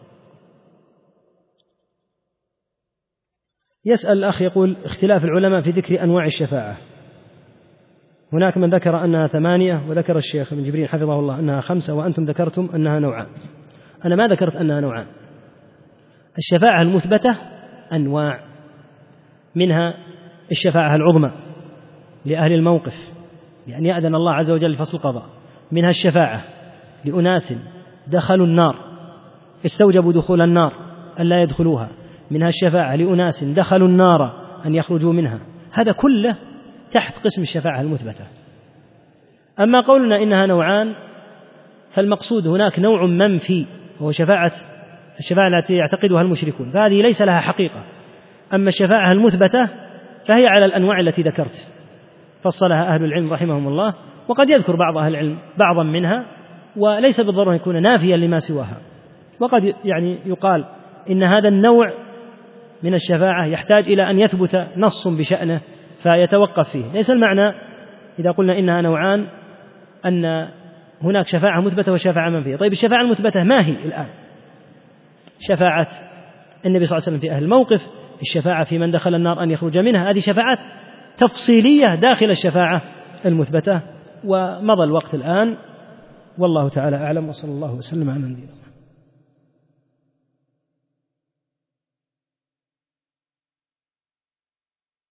يسأل الأخ يقول اختلاف العلماء في ذكر أنواع الشفاعة، هناك من ذكر أنها ثمانية وذكر الشيخ ابن جبريل حفظه الله أنها خمسة وأنتم ذكرتم أنها نوعان. أنا ما ذكرت أنها نوعان، الشفاعة المثبتة أنواع، منها الشفاعة العظمى لأهل الموقف لأن يأذن الله عز وجل لفصل القضاء، منها الشفاعة لأناس دخلوا النار استوجبوا دخول النار أن لا يدخلوها، منها الشفاعة لأناس دخلوا النار أن يخرجوا منها، هذا كله تحت قسم الشفاعة المثبتة. أما قولنا إنها نوعان فالمقصود هناك نوع منفي وهو شفاعة الشفاعة التي يعتقدها المشركون، فهذه ليس لها حقيقة. أما الشفاعة المثبتة فهي على الأنواع التي ذكرت فصلها أهل العلم رحمهم الله، وقد يذكر بعض أهل العلم بعضا منها، وليس بالضرورة يكون نافيا لما سواها. وقد يعني يقال إن هذا النوع من الشفاعة يحتاج إلى أن يثبت نص بشأنه فيتوقف فيه. ليس المعنى إذا قلنا إنها نوعان أن هناك شفاعة مثبتة وشفاعة منفية. طيب الشفاعة المثبتة ما هي الآن؟ شفاعة النبي صلى الله عليه وسلم في أهل الموقف، الشفاعة في من دخل النار أن يخرج منها، هذه شفاعات تفصيلية داخل الشفاعة المثبتة. ومضى الوقت الآن، والله تعالى أعلم، وصلى الله وسلم على نبينا.